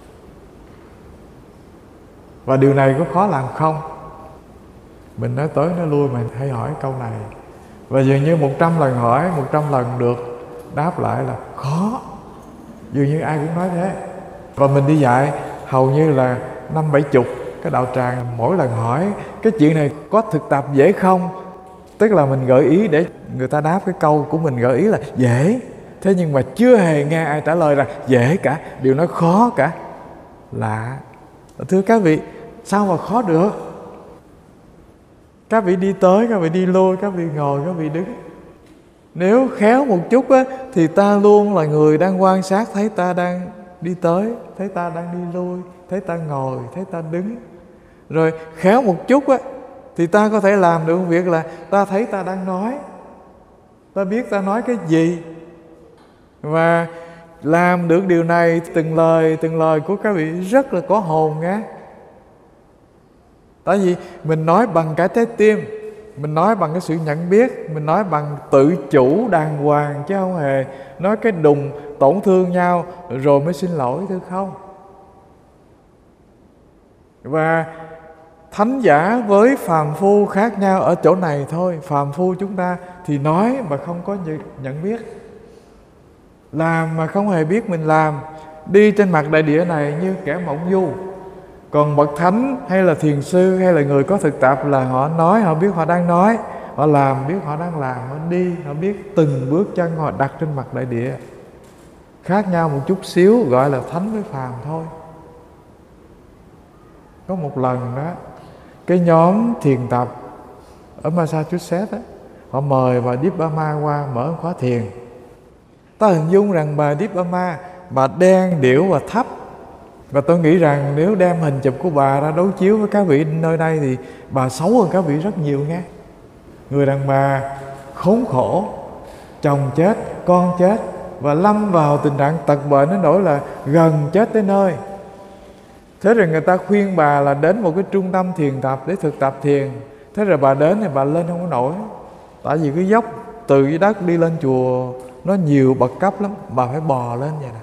Và điều này có khó làm không? Mình nói tới nói lui mà hay hỏi câu này, và dường như một trăm lần hỏi, một trăm lần được đáp lại là khó. Dường như ai cũng nói thế. Và mình đi dạy hầu như là năm bảy chục cái đạo tràng, mỗi lần hỏi cái chuyện này có thực tập dễ không, tức là mình gợi ý để người ta đáp cái câu của mình gợi ý là dễ. Thế nhưng mà chưa hề nghe ai trả lời là dễ cả, điều nó khó cả. Lạ. Thưa các vị, sao mà khó được? Các vị đi tới, các vị đi lui, các vị ngồi, các vị đứng. Nếu khéo một chút á, thì ta luôn là người đang quan sát, thấy ta đang đi tới, thấy ta đang đi lui, thấy ta ngồi, thấy ta đứng. Rồi khéo một chút á, thì ta có thể làm được việc là ta thấy ta đang nói, ta biết ta nói cái gì. Và làm được điều này, từng lời từng lời của các vị rất là có hồn nghe. Tại vì mình nói bằng cả trái tim, mình nói bằng cái sự nhận biết, mình nói bằng tự chủ đàng hoàng, chứ không hề nói cái đùng tổn thương nhau rồi mới xin lỗi, thưa không. Và thánh giả với phàm phu khác nhau ở chỗ này thôi. Phàm phu chúng ta thì nói mà không có nhận biết, làm mà không hề biết mình làm, đi trên mặt đại địa này như kẻ mộng du. Còn bậc thánh hay là thiền sư hay là người có thực tập là họ nói, họ biết họ đang nói, họ làm biết họ đang làm, họ đi, họ biết từng bước chân họ đặt trên mặt đại địa. Khác nhau một chút xíu, gọi là thánh với phàm thôi. Có một lần đó, cái nhóm thiền tập ở Massachusetts đó, họ mời bà Deep Ama qua mở khóa thiền. Ta hình dung rằng bà Deep Ama, bà đen điểu và thấp. Và tôi nghĩ rằng nếu đem hình chụp của bà ra đối chiếu với các vị nơi đây thì bà xấu hơn các vị rất nhiều nghe. Người đàn bà khốn khổ, chồng chết, con chết và lâm vào tình trạng tật bệnh đến nỗi là gần chết tới nơi. Thế rồi người ta khuyên bà là đến một cái trung tâm thiền tập để thực tập thiền. Thế rồi bà đến thì bà lên không có nổi, tại vì cái dốc từ dưới đất đi lên chùa nó nhiều bậc cấp lắm, bà phải bò lên vậy nè.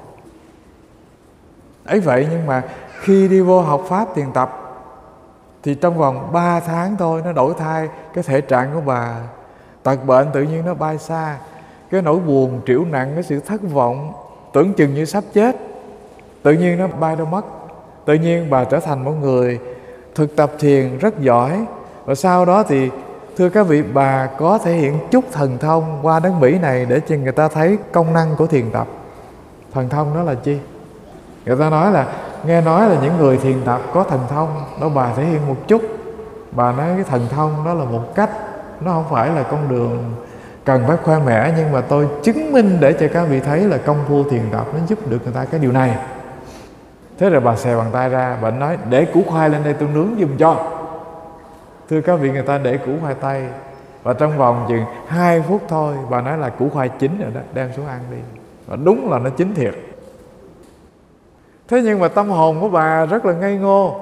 Ấy vậy nhưng mà khi đi vô học pháp thiền tập thì trong vòng ba tháng thôi nó đổi thay cái thể trạng của bà. Tật bệnh tự nhiên nó bay xa, cái nỗi buồn trĩu nặng, cái sự thất vọng tưởng chừng như sắp chết tự nhiên nó bay đâu mất. Tự nhiên bà trở thành một người thực tập thiền rất giỏi. Và sau đó thì thưa các vị, bà có thể hiện chút thần thông qua nước Mỹ này để cho người ta thấy công năng của thiền tập. Thần thông đó là chi? Người ta nói là, nghe nói là những người thiền tập có thần thông đó, bà thể hiện một chút. Bà nói cái thần thông đó là một cách, nó không phải là con đường cần phải khoe mẽ, nhưng mà tôi chứng minh để cho các vị thấy là công phu thiền tập nó giúp được người ta cái điều này. Thế rồi bà xè bàn tay ra, bà nói để củ khoai lên đây tôi nướng giùm cho. Thưa các vị, người ta để củ khoai tây và trong vòng chừng hai phút thôi bà nói là củ khoai chín rồi đó, đem xuống ăn đi. Và đúng là nó chín thiệt. Thế nhưng mà tâm hồn của bà rất là ngây ngô.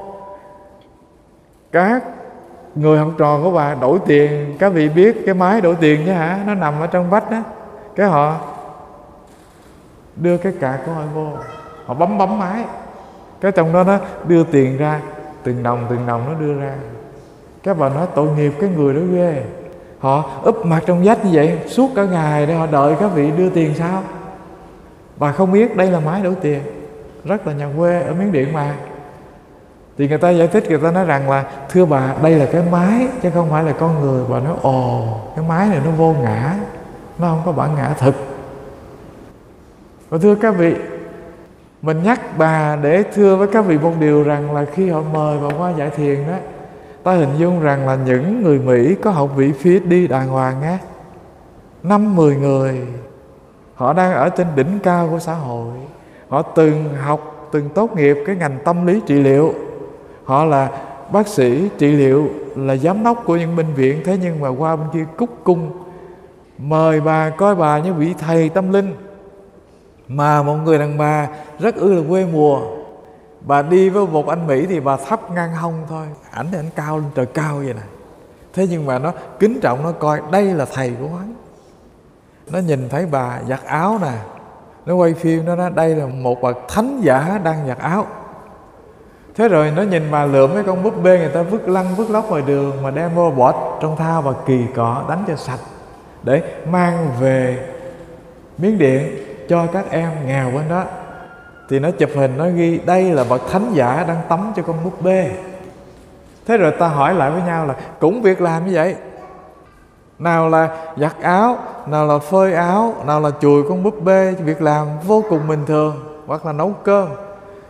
Các người học trò của bà đổi tiền, các vị biết cái máy đổi tiền chứ hả, nó nằm ở trong vách đó. Cái họ đưa cái card của họ vô, họ bấm bấm máy, cái trong đó nó đưa tiền ra, từng đồng từng đồng nó đưa ra. Các bà nói tội nghiệp cái người đó ghê. Họ úp mặt trong vách như vậy suốt cả ngày để họ đợi các vị đưa tiền sao? Bà không biết đây là máy đổi tiền, rất là nhà quê ở Miến Điện mà. Thì người ta giải thích, người ta nói rằng là thưa bà, đây là cái máy chứ không phải là con người. Bà nói ồ, cái máy này nó vô ngã, nó không có bản ngã thực. Và thưa các vị, mình nhắc bà để thưa với các vị một điều rằng là khi họ mời bà qua dạy thiền đó, ta hình dung rằng là những người Mỹ có học vị ph đê đàng hoàng á, năm mười người, họ đang ở trên đỉnh cao của xã hội. Họ từng học, từng tốt nghiệp cái ngành tâm lý trị liệu. Họ là bác sĩ trị liệu, là giám đốc của những bệnh viện. Thế nhưng mà qua bên kia cúc cung mời bà, coi bà như vị thầy tâm linh. Mà một người đàn bà rất ư là quê mùa. Bà đi với một anh Mỹ thì bà thấp ngang hông thôi, ảnh thì ảnh cao lên trời cao vậy nè. Thế nhưng mà nó kính trọng, nó coi đây là thầy của hắn. Nó nhìn thấy bà giặt áo nè, nó quay phim, nó nói đây là một bậc thánh giả đang giặt áo. Thế rồi nó nhìn bà lượm mấy con búp bê người ta vứt lăn vứt lóc ngoài đường, mà đem vô bỏ trong thao và kỳ cọ đánh cho sạch để mang về Miến Điện cho các em nghèo bên đó. Thì nó chụp hình, nó ghi đây là bậc thánh giả đang tắm cho con búp bê. Thế rồi ta hỏi lại với nhau là cũng việc làm như vậy, nào là giặt áo, nào là phơi áo, nào là chùi con búp bê, việc làm vô cùng bình thường, hoặc là nấu cơm.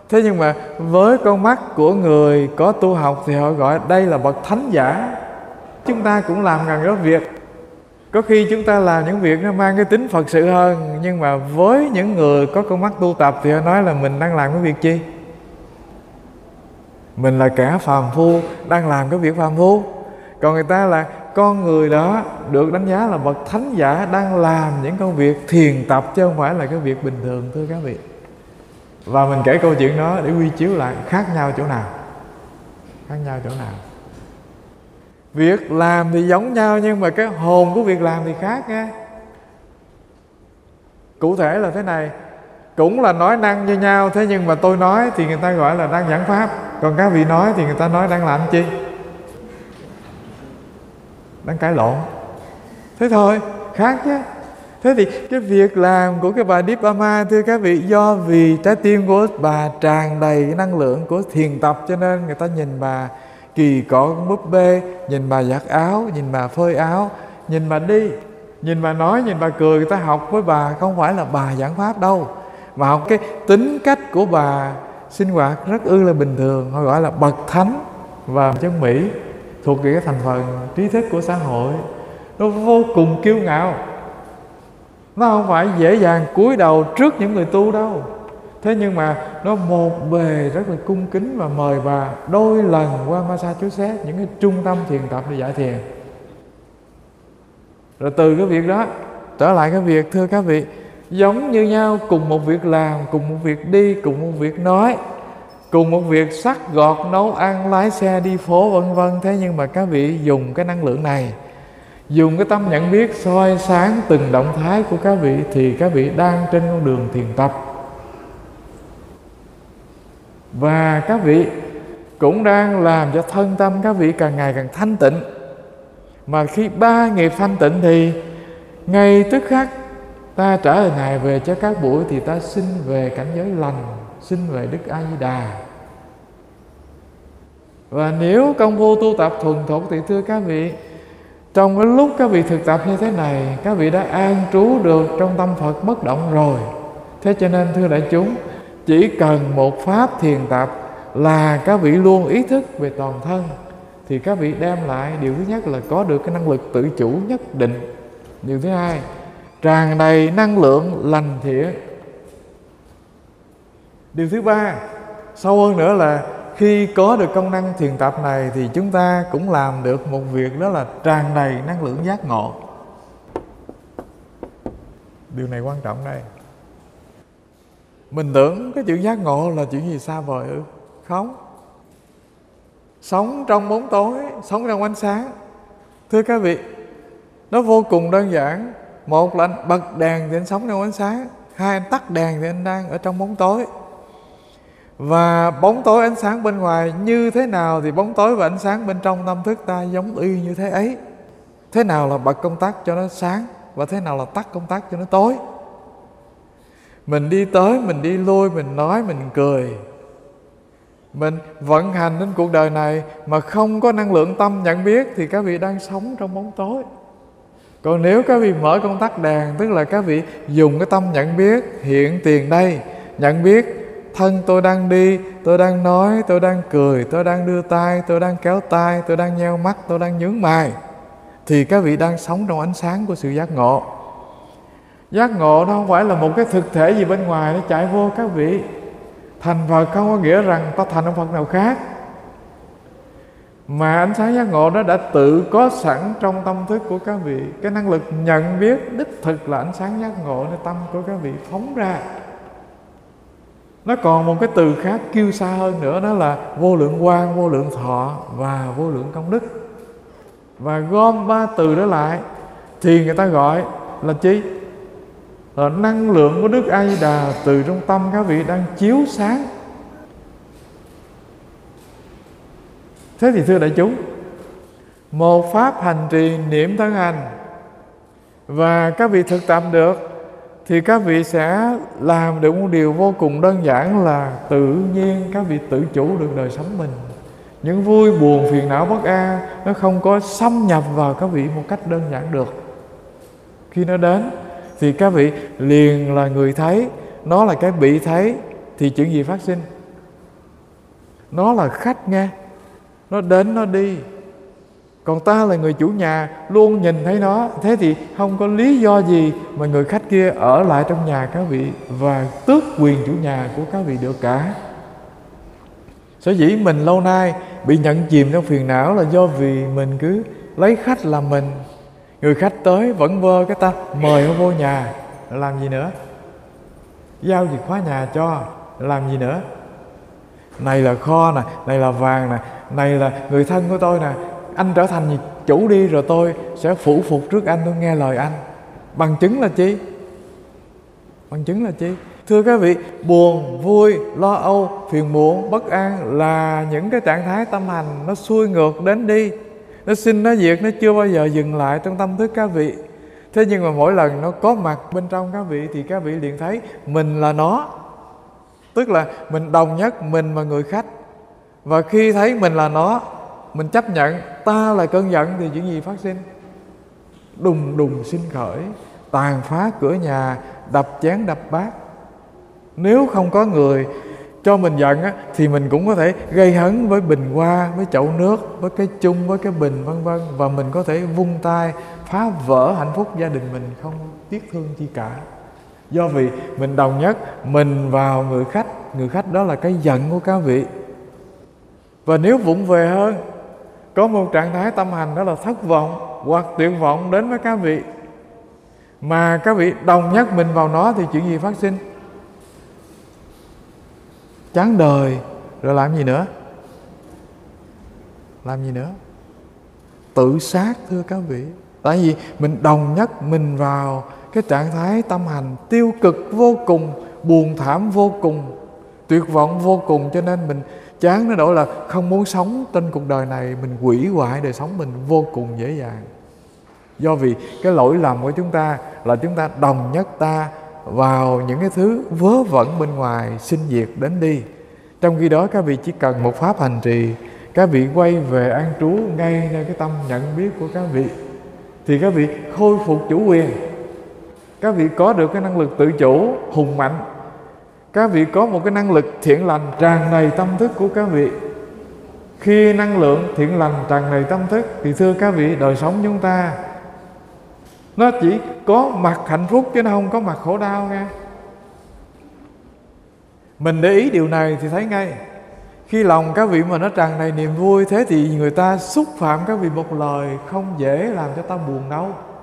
Thế nhưng mà với con mắt của người có tu học thì họ gọi đây là bậc thánh giả. Chúng ta cũng làm gần đó việc. Có khi chúng ta làm những việc nó mang cái tính Phật sự hơn, nhưng mà với những người có con mắt tu tập thì họ nói là mình đang làm cái việc chi? Mình là kẻ phàm phu, đang làm cái việc phàm phu. Còn người ta là con người đó được đánh giá là bậc thánh giả, đang làm những công việc thiền tập chứ không phải là cái việc bình thường, thưa các vị. Và mình kể câu chuyện đó để quy chiếu lại khác nhau chỗ nào. Khác nhau chỗ nào? Việc làm thì giống nhau nhưng mà cái hồn của việc làm thì khác nha. Cụ thể là thế này, cũng là nói năng như nhau, thế nhưng mà tôi nói thì người ta gọi là đang giảng pháp, còn các vị nói thì người ta nói đang làm chi? Đang cãi lộn. Thế thôi, khác chứ. Thế thì cái việc làm của cái bà Deep Ama, thưa các vị, do vì trái tim của bà tràn đầy cái năng lượng của thiền tập, cho nên người ta nhìn bà kỳ cọ con búp bê, nhìn bà giặt áo, nhìn bà phơi áo, nhìn bà đi, nhìn bà nói, nhìn bà cười. Người ta học với bà không phải là bà giảng pháp đâu, mà học cái tính cách của bà sinh hoạt rất ư là bình thường. Họ gọi là bậc thánh và chân Mỹ, thuộc về cái thành phần trí thức của xã hội. Nó vô cùng kiêu ngạo, nó không phải dễ dàng cúi đầu trước những người tu đâu. Thế nhưng mà nó một bề rất là cung kính và mời bà đôi lần qua Massachusetts, những cái trung tâm thiền tập để dạy thiền. Rồi từ cái việc đó trở lại cái việc, thưa các vị, giống như nhau, cùng một việc làm, cùng một việc đi, cùng một việc nói, cùng một việc sắc gọt, nấu ăn, lái xe, đi phố, vân vân. Thế nhưng mà các vị dùng cái năng lượng này, dùng cái tâm nhận biết soi sáng từng động thái của các vị, thì các vị đang trên con đường thiền tập. Và các vị cũng đang làm cho thân tâm các vị càng ngày càng thanh tịnh. Mà khi ba nghiệp thanh tịnh thì ngay tức khắc ta trở lại ngày về cho các buổi, thì ta sinh về cảnh giới lành, sinh về Đức A Di Đà. Và nếu công phu tu tập thuần thục thì thưa các vị, trong cái lúc các vị thực tập như thế này, các vị đã an trú được trong tâm Phật bất động rồi. Thế cho nên thưa đại chúng, chỉ cần một pháp thiền tập là các vị luôn ý thức về toàn thân, thì các vị đem lại điều thứ nhất là có được cái năng lực tự chủ nhất định. Điều thứ hai, tràn đầy năng lượng lành thiện. Điều thứ ba, sâu hơn nữa là khi có được công năng thiền tập này thì chúng ta cũng làm được một việc, đó là tràn đầy năng lượng giác ngộ. Điều này quan trọng đây. Mình tưởng cái chuyện giác ngộ là chuyện gì xa vời ư? Không. Sống trong bóng tối, sống trong ánh sáng, thưa các vị, nó vô cùng đơn giản. Một là anh bật đèn thì anh sống trong ánh sáng, hai anh tắt đèn thì anh đang ở trong bóng tối. Và bóng tối ánh sáng bên ngoài như thế nào thì bóng tối và ánh sáng bên trong tâm thức ta giống y như thế ấy. Thế nào là bật công tắc cho nó sáng, và thế nào là tắt công tắc cho nó tối. Mình đi tới, mình đi lui, mình nói, mình cười, mình vận hành đến cuộc đời này mà không có năng lượng tâm nhận biết thì các vị đang sống trong bóng tối. Còn nếu các vị mở công tắc đèn, tức là các vị dùng cái tâm nhận biết hiện tiền đây, nhận biết thân tôi đang đi, tôi đang nói, tôi đang cười, tôi đang đưa tay, tôi đang kéo tay, tôi đang nheo mắt, tôi đang nhướng mày, thì các vị đang sống trong ánh sáng của sự giác ngộ. Giác ngộ nó không phải là một cái thực thể gì bên ngoài nó chạy vô các vị. Thành Phật không có nghĩa rằng ta thành ông Phật nào khác, mà ánh sáng giác ngộ đó đã tự có sẵn trong tâm thức của các vị. Cái năng lực nhận biết đích thực là ánh sáng giác ngộ nơi tâm của các vị phóng ra. Nó còn một cái từ khác kêu xa hơn nữa, đó là vô lượng quang, vô lượng thọ và vô lượng công đức. Và gom ba từ đó lại thì người ta gọi là chi? Là năng lượng của Đức A Di Đà từ trong tâm các vị đang chiếu sáng. Thế thì thưa đại chúng, một pháp hành trì niệm thân hành và các vị thực tập được, thì các vị sẽ làm được một điều vô cùng đơn giản là tự nhiên các vị tự chủ được đời sống mình. Những vui buồn phiền não bất an nó không có xâm nhập vào các vị một cách đơn giản được. Khi nó đến thì các vị liền là người thấy, nó là cái bị thấy, thì chuyện gì phát sinh? Nó là khách nghe, nó đến nó đi. Còn ta là người chủ nhà, luôn nhìn thấy nó. Thế thì không có lý do gì mà người khách kia ở lại trong nhà các vị và tước quyền chủ nhà của các vị được cả. Sở dĩ mình lâu nay bị nhận chìm trong phiền não là do vì mình cứ lấy khách làm mình. Người khách tới vẫn vơ cái ta mời nó vô nhà, làm gì nữa? Giao chìa khóa nhà cho, làm gì nữa? Này là kho nè, này là vàng nè, này là người thân của tôi nè, anh trở thành chủ đi rồi tôi sẽ phụ phục trước anh, tôi nghe lời anh. Bằng chứng là chi? Bằng chứng là chi? Thưa các vị, buồn, vui, lo âu, phiền muộn, bất an là những cái trạng thái tâm hành nó xuôi ngược đến đi. Nó sinh, nó diệt, nó chưa bao giờ dừng lại trong tâm thức các vị. Thế nhưng mà mỗi lần nó có mặt bên trong các vị thì các vị liền thấy mình là nó. Tức là mình đồng nhất mình và người khách. Và khi thấy mình là nó, mình chấp nhận ta là cơn giận thì chuyện gì phát sinh? Đùng đùng sinh khởi, tàn phá cửa nhà, đập chén đập bát. Nếu không có người cho mình giận á, thì mình cũng có thể gây hấn với bình hoa, với chậu nước, với cái chung, với cái bình vân vân. Và mình có thể vung tay phá vỡ hạnh phúc gia đình mình, không tiếc thương chi cả. Do vì mình đồng nhất mình vào người khách. Người khách đó là cái giận của các vị. Và nếu vụng về hơn, có một trạng thái tâm hành đó là thất vọng hoặc tuyệt vọng đến với các vị, mà các vị đồng nhất mình vào nó thì chuyện gì phát sinh? Chán đời. Rồi làm gì nữa? Làm gì nữa? Tự sát thưa các vị. Tại vì mình đồng nhất mình vào cái trạng thái tâm hành tiêu cực vô cùng, buồn thảm vô cùng, tuyệt vọng vô cùng, cho nên mình chán nó đổi là không muốn sống trên cuộc đời này, mình hủy hoại đời sống mình vô cùng dễ dàng. Do vì cái lỗi lầm của chúng ta là chúng ta đồng nhất ta vào những cái thứ vớ vẩn bên ngoài, sinh diệt đến đi. Trong khi đó các vị chỉ cần một pháp hành trì, các vị quay về an trú ngay nơi cái tâm nhận biết của các vị, thì các vị khôi phục chủ quyền. Các vị có được cái năng lực tự chủ hùng mạnh. Các vị có một cái năng lực thiện lành tràn đầy tâm thức của các vị. Khi năng lượng thiện lành tràn đầy tâm thức thì thưa các vị, đời sống chúng ta nó chỉ có mặt hạnh phúc chứ nó không có mặt khổ đau nghe. Mình để ý điều này thì thấy ngay. Khi lòng các vị mà nó tràn đầy niềm vui, thế thì người ta xúc phạm các vị một lời không dễ làm cho ta buồn đâu.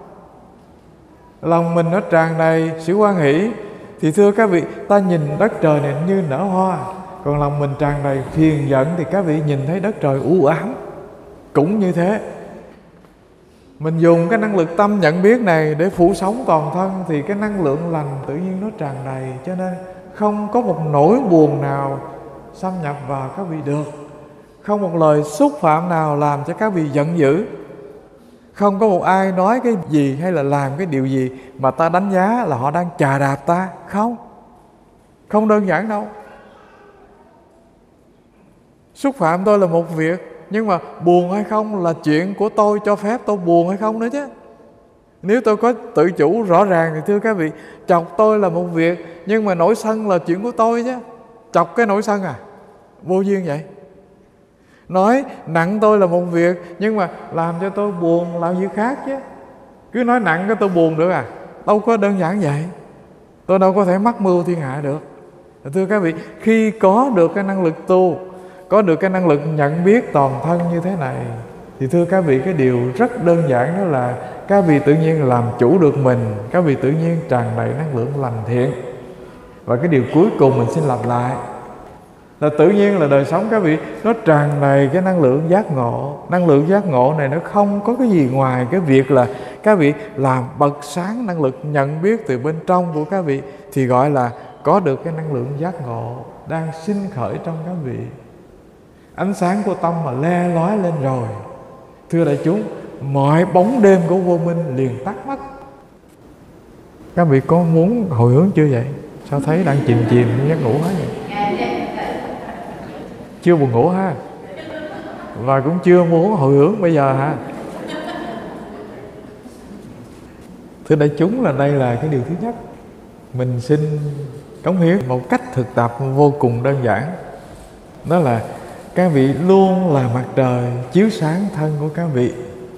Lòng mình nó tràn đầy sự hoan hỷ thì thưa các vị, ta nhìn đất trời này như nở hoa. Còn lòng mình tràn đầy phiền giận thì các vị nhìn thấy đất trời u ám. Cũng như thế, mình dùng cái năng lực tâm nhận biết này để phủ sống toàn thân thì cái năng lượng lành tự nhiên nó tràn đầy. Cho nên không có một nỗi buồn nào xâm nhập vào các vị được. Không một lời xúc phạm nào làm cho các vị giận dữ. Không có một ai nói cái gì hay là làm cái điều gì mà ta đánh giá là họ đang chà đạp ta. Không. Không đơn giản đâu. Xúc phạm tôi là một việc, nhưng mà buồn hay không là chuyện của tôi, cho phép tôi buồn hay không nữa chứ. Nếu tôi có tự chủ rõ ràng thì thưa các vị, chọc tôi là một việc, nhưng mà nổi sân là chuyện của tôi chứ. Chọc cái nổi sân à? Vô duyên vậy. Nói nặng tôi là một việc, nhưng mà làm cho tôi buồn là việc khác chứ. Cứ nói nặng cái tôi buồn được à? Đâu có đơn giản vậy. Tôi đâu có thể mắc mưu thiên hạ được. Thưa các vị, khi có được cái năng lực tu, có được cái năng lực nhận biết toàn thân như thế này, thì thưa các vị, cái điều rất đơn giản đó là các vị tự nhiên làm chủ được mình. Các vị tự nhiên tràn đầy năng lượng lành thiện. Và cái điều cuối cùng mình xin lặp lại là tự nhiên là đời sống các vị nó tràn đầy cái năng lượng giác ngộ. Năng lượng giác ngộ này nó không có cái gì ngoài cái việc là các vị làm bật sáng năng lực nhận biết từ bên trong của các vị, thì gọi là có được cái năng lượng giác ngộ đang sinh khởi trong các vị. Ánh sáng của tâm mà le lói lên rồi, thưa đại chúng, mọi bóng đêm của vô minh liền tắt mất. Các vị có muốn hồi hướng chưa vậy? Sao thấy đang chìm chìm giấc ngủ hết vậy? Chưa buồn ngủ ha? Và cũng chưa muốn hồi hướng bây giờ ha? Thưa đại chúng, là đây là cái điều thứ nhất. Mình xin cống hiến một cách thực tập vô cùng đơn giản. Đó là Các vị luôn là mặt trời chiếu sáng thân của các vị.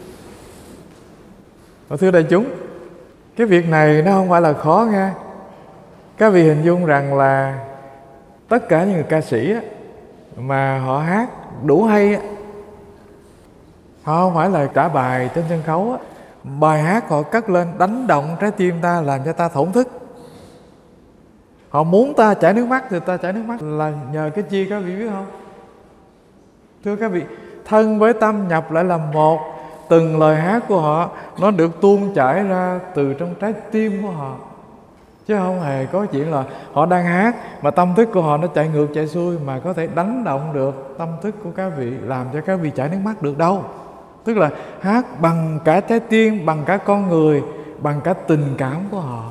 Và thưa đại chúng, cái việc này nó không phải là khó nha. Các vị hình dung rằng là tất cả những người ca sĩ á, mà họ hát đủ hay á, họ không phải là trả bài trên sân khấu á, bài hát họ cất lên đánh động trái tim ta, làm cho ta thổn thức. Họ muốn ta chảy nước mắt thì ta chảy nước mắt là nhờ cái chi các vị biết không? Thưa các vị, thân với tâm nhập lại làm một. Từng lời hát của họ nó được tuôn chảy ra từ trong trái tim của họ, chứ không hề có chuyện là họ đang hát mà tâm thức của họ nó chạy ngược chạy xuôi mà có thể đánh động được tâm thức của các vị, làm cho các vị chảy nước mắt được đâu. Tức là hát bằng cả trái tim, bằng cả con người, bằng cả tình cảm của họ.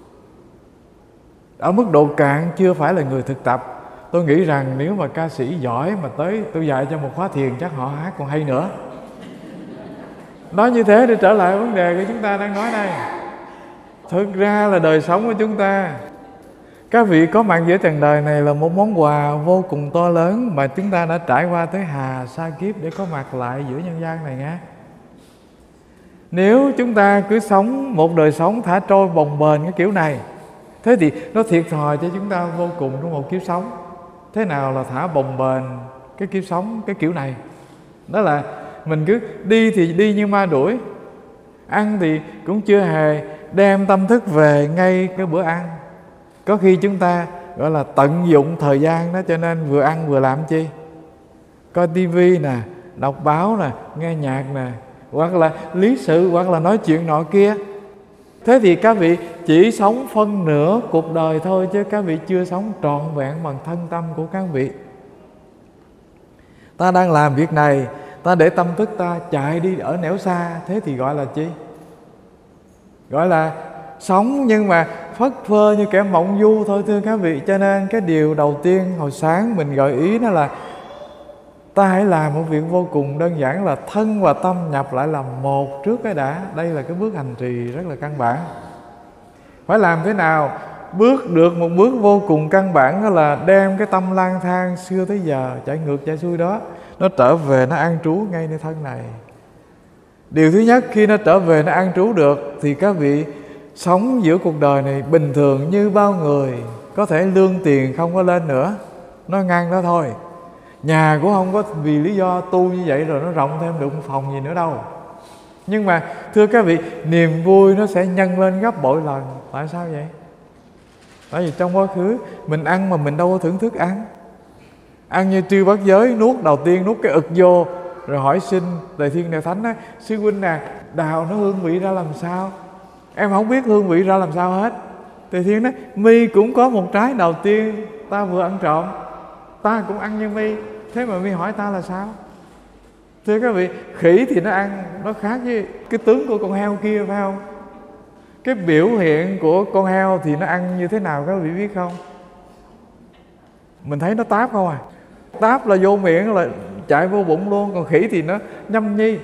Ở mức độ cạn chưa phải là người thực tập. Tôi nghĩ rằng nếu mà ca sĩ giỏi mà tới tôi dạy cho một khóa thiền chắc họ hát còn hay nữa. Nói như thế để trở lại vấn đề của chúng ta đang nói đây. Thực ra là đời sống của chúng ta, các vị có mặt giữa trần đời này là một món quà vô cùng to lớn mà chúng ta đã trải qua tới hà sa kiếp để có mặt lại giữa nhân gian này nha. Nếu chúng ta cứ sống một đời sống thả trôi bồng bềnh cái kiểu này, thế thì nó thiệt thòi cho chúng ta vô cùng trong một kiếp sống. Thế nào là thả bồng bềnh cái kiếp sống cái kiểu này? Đó là mình cứ đi thì đi như ma đuổi, ăn thì cũng chưa hề đem tâm thức về ngay cái bữa ăn. Có khi chúng ta gọi là tận dụng thời gian đó, cho nên vừa ăn vừa làm chi? Coi tivi nè, đọc báo nè, nghe nhạc nè, hoặc là lý sự, hoặc là nói chuyện nọ kia. Thế thì các vị chỉ sống phân nửa cuộc đời thôi, chứ các vị chưa sống trọn vẹn bằng thân tâm của các vị. Ta đang làm việc này, ta để tâm thức ta chạy đi ở nẻo xa, thế thì gọi là chi? Gọi là sống nhưng mà phất phơ như kẻ mộng du thôi, thưa các vị. Cho nên cái điều đầu tiên hồi sáng mình gợi ý đó là ta hãy làm một việc vô cùng đơn giản là thân và tâm nhập lại làm một trước cái đã. Đây là cái bước hành trì rất là căn bản. Phải làm thế nào? Bước được một bước vô cùng căn bản, đó là đem cái tâm lang thang xưa tới giờ chạy ngược chạy xuôi đó, nó trở về, nó an trú ngay nơi thân này. Điều thứ nhất, khi nó trở về nó an trú được thì các vị sống giữa cuộc đời này bình thường như bao người. Có thể lương tiền không có lên nữa, nó ngang đó thôi. Nhà cũng không có vì lý do tu như vậy rồi nó rộng thêm được một phòng gì nữa đâu. Nhưng mà thưa các vị, niềm vui nó sẽ nhân lên gấp bội lần. Tại sao vậy? Tại vì trong quá khứ mình ăn mà mình đâu có thưởng thức ăn. Ăn như Trư Bát Giới, nuốt đầu tiên nuốt cái ực vô, rồi hỏi xin Đại Thiên Đại Thánh nói: sư huynh nè, đào nó hương vị ra làm sao? Em không biết hương vị ra làm sao hết. Đại Thiên nói: mi cũng có một trái đầu tiên ta vừa ăn trộm, ta cũng ăn như mi, thế mà mi hỏi ta là sao? Thưa các vị, khỉ thì nó ăn, nó khác với cái tướng của con heo kia, phải không? Cái biểu hiện của con heo thì nó ăn như thế nào các vị biết không? Mình thấy nó táp không à? Táp là vô miệng là chạy vô bụng luôn. Còn khỉ thì nó nhâm nhi,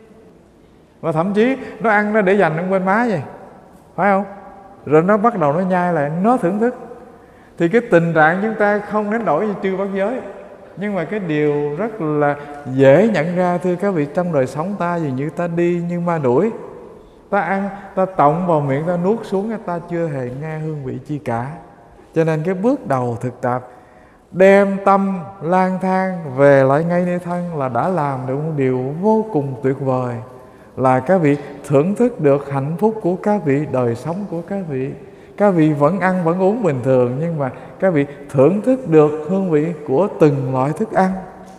và thậm chí nó ăn nó để dành ở bên má vậy, phải không? Rồi nó bắt đầu nó nhai lại, nó thưởng thức. Thì cái tình trạng chúng ta không đến đổi như Trư Bát Giới. Nhưng mà cái điều rất là dễ nhận ra, thưa các vị, trong đời sống ta dường như ta đi như ma đuổi. Ta ăn, ta tọng vào miệng, ta nuốt xuống, ta chưa hề nghe hương vị chi cả. Cho nên cái bước đầu thực tập đem tâm lang thang về lại ngay nơi thân là đã làm được một điều vô cùng tuyệt vời, là các vị thưởng thức được hạnh phúc của các vị, đời sống của các vị. Các vị vẫn ăn vẫn uống bình thường, nhưng mà các vị thưởng thức được hương vị của từng loại thức ăn.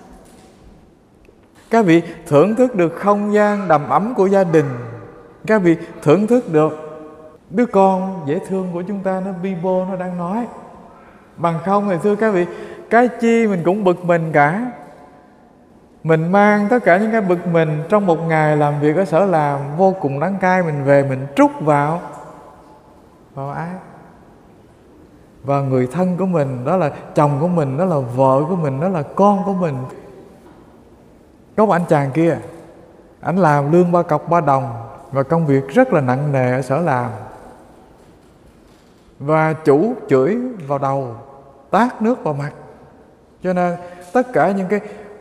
Các vị thưởng thức được không gian đầm ấm của gia đình. Các vị thưởng thức được đứa con dễ thương của chúng ta, nó bi bô, nó đang nói. Bằng không thì thưa các vị, cái chi mình cũng bực mình cả. Mình mang tất cả những cái bực mình trong một ngày làm việc ở sở làm vô cùng đắng cay, mình về mình trút vào vào ai? Vào người thân của mình, đó là chồng của mình, đó là vợ của mình, đó là con của mình. Có một anh chàng kia, anh làm lương ba cọc ba đồng và công việc rất là nặng nề ở sở làm. Và chủ chửi vào đầu, tát nước vào mặt. Cho nên tất cả những cái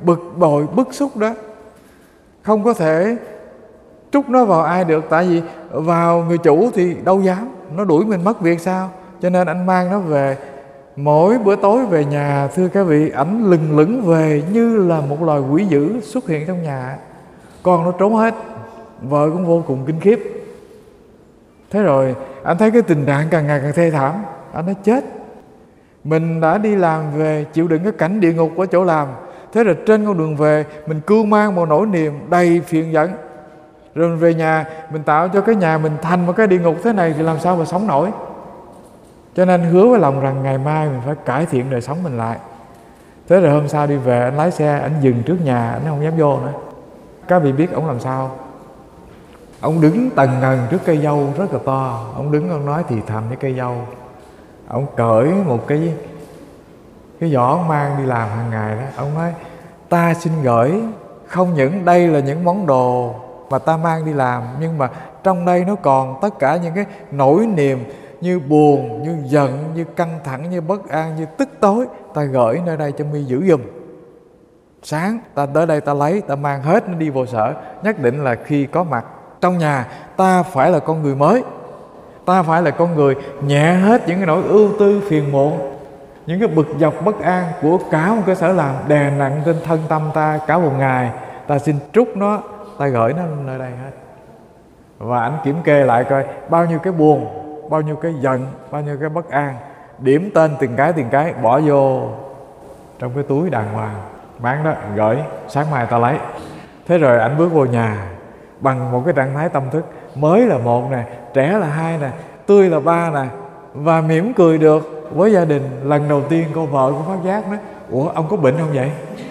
bực bội, bức xúc đó không có thể trút nó vào ai được. Tại vì vào người chủ thì đâu dám, nó đuổi mình mất việc sao. Cho nên anh mang nó về. Mỗi bữa tối về nhà, thưa các vị, ảnh lừng lững về như là một loài quỷ dữ xuất hiện trong nhà. Con nó trốn hết, vợ cũng vô cùng kinh khiếp. Thế rồi anh thấy cái tình trạng càng ngày càng thê thảm. Anh nói chết, mình đã đi làm về chịu đựng cái cảnh địa ngục ở chỗ làm. Thế rồi trên con đường về mình cưu mang một nỗi niềm đầy phiền giận. Rồi mình về nhà mình tạo cho cái nhà mình thành một cái địa ngục thế này thì làm sao mà sống nổi. Cho nên hứa với lòng rằng ngày mai mình phải cải thiện đời sống mình lại. Thế rồi hôm sau đi về, anh lái xe, anh dừng trước nhà, anh không dám vô nữa. Các vị biết ông làm sao? Ông đứng tần ngần trước cây dâu rất là to. Ông đứng, ông nói thì thầm với cây dâu. Ông cởi một cái cái giỏ ông mang đi làm hàng ngày đó. Ông nói ta xin gửi, không những đây là những món đồ mà ta mang đi làm, nhưng mà trong đây nó còn tất cả những cái nỗi niềm như buồn, như giận, như căng thẳng, như bất an, như tức tối. Ta gửi nơi đây cho mi giữ giùm. Sáng ta tới đây ta lấy, ta mang hết nó đi vô sở. Nhất định là khi có mặt trong nhà, ta phải là con người mới. Ta phải là con người nhẹ hết những cái nỗi ưu tư phiền muộn, những cái bực dọc bất an của cả một cái sở làm đè nặng trên thân tâm ta cả một ngày. Ta xin trút nó, ta gửi nó nơi đây hết. Và ảnh kiểm kê lại coi bao nhiêu cái buồn, bao nhiêu cái giận, bao nhiêu cái bất an, điểm tên từng cái từng cái, bỏ vô trong cái túi đàng hoàng, bán đó, gửi, sáng mai ta lấy. Thế rồi ảnh bước vô nhà bằng một cái trạng thái tâm thức mới là một nè, trẻ là hai nè, tươi là ba nè, và mỉm cười được với gia đình. Lần đầu tiên cô vợ cũng phát giác nói: ủa ông có bệnh không vậy?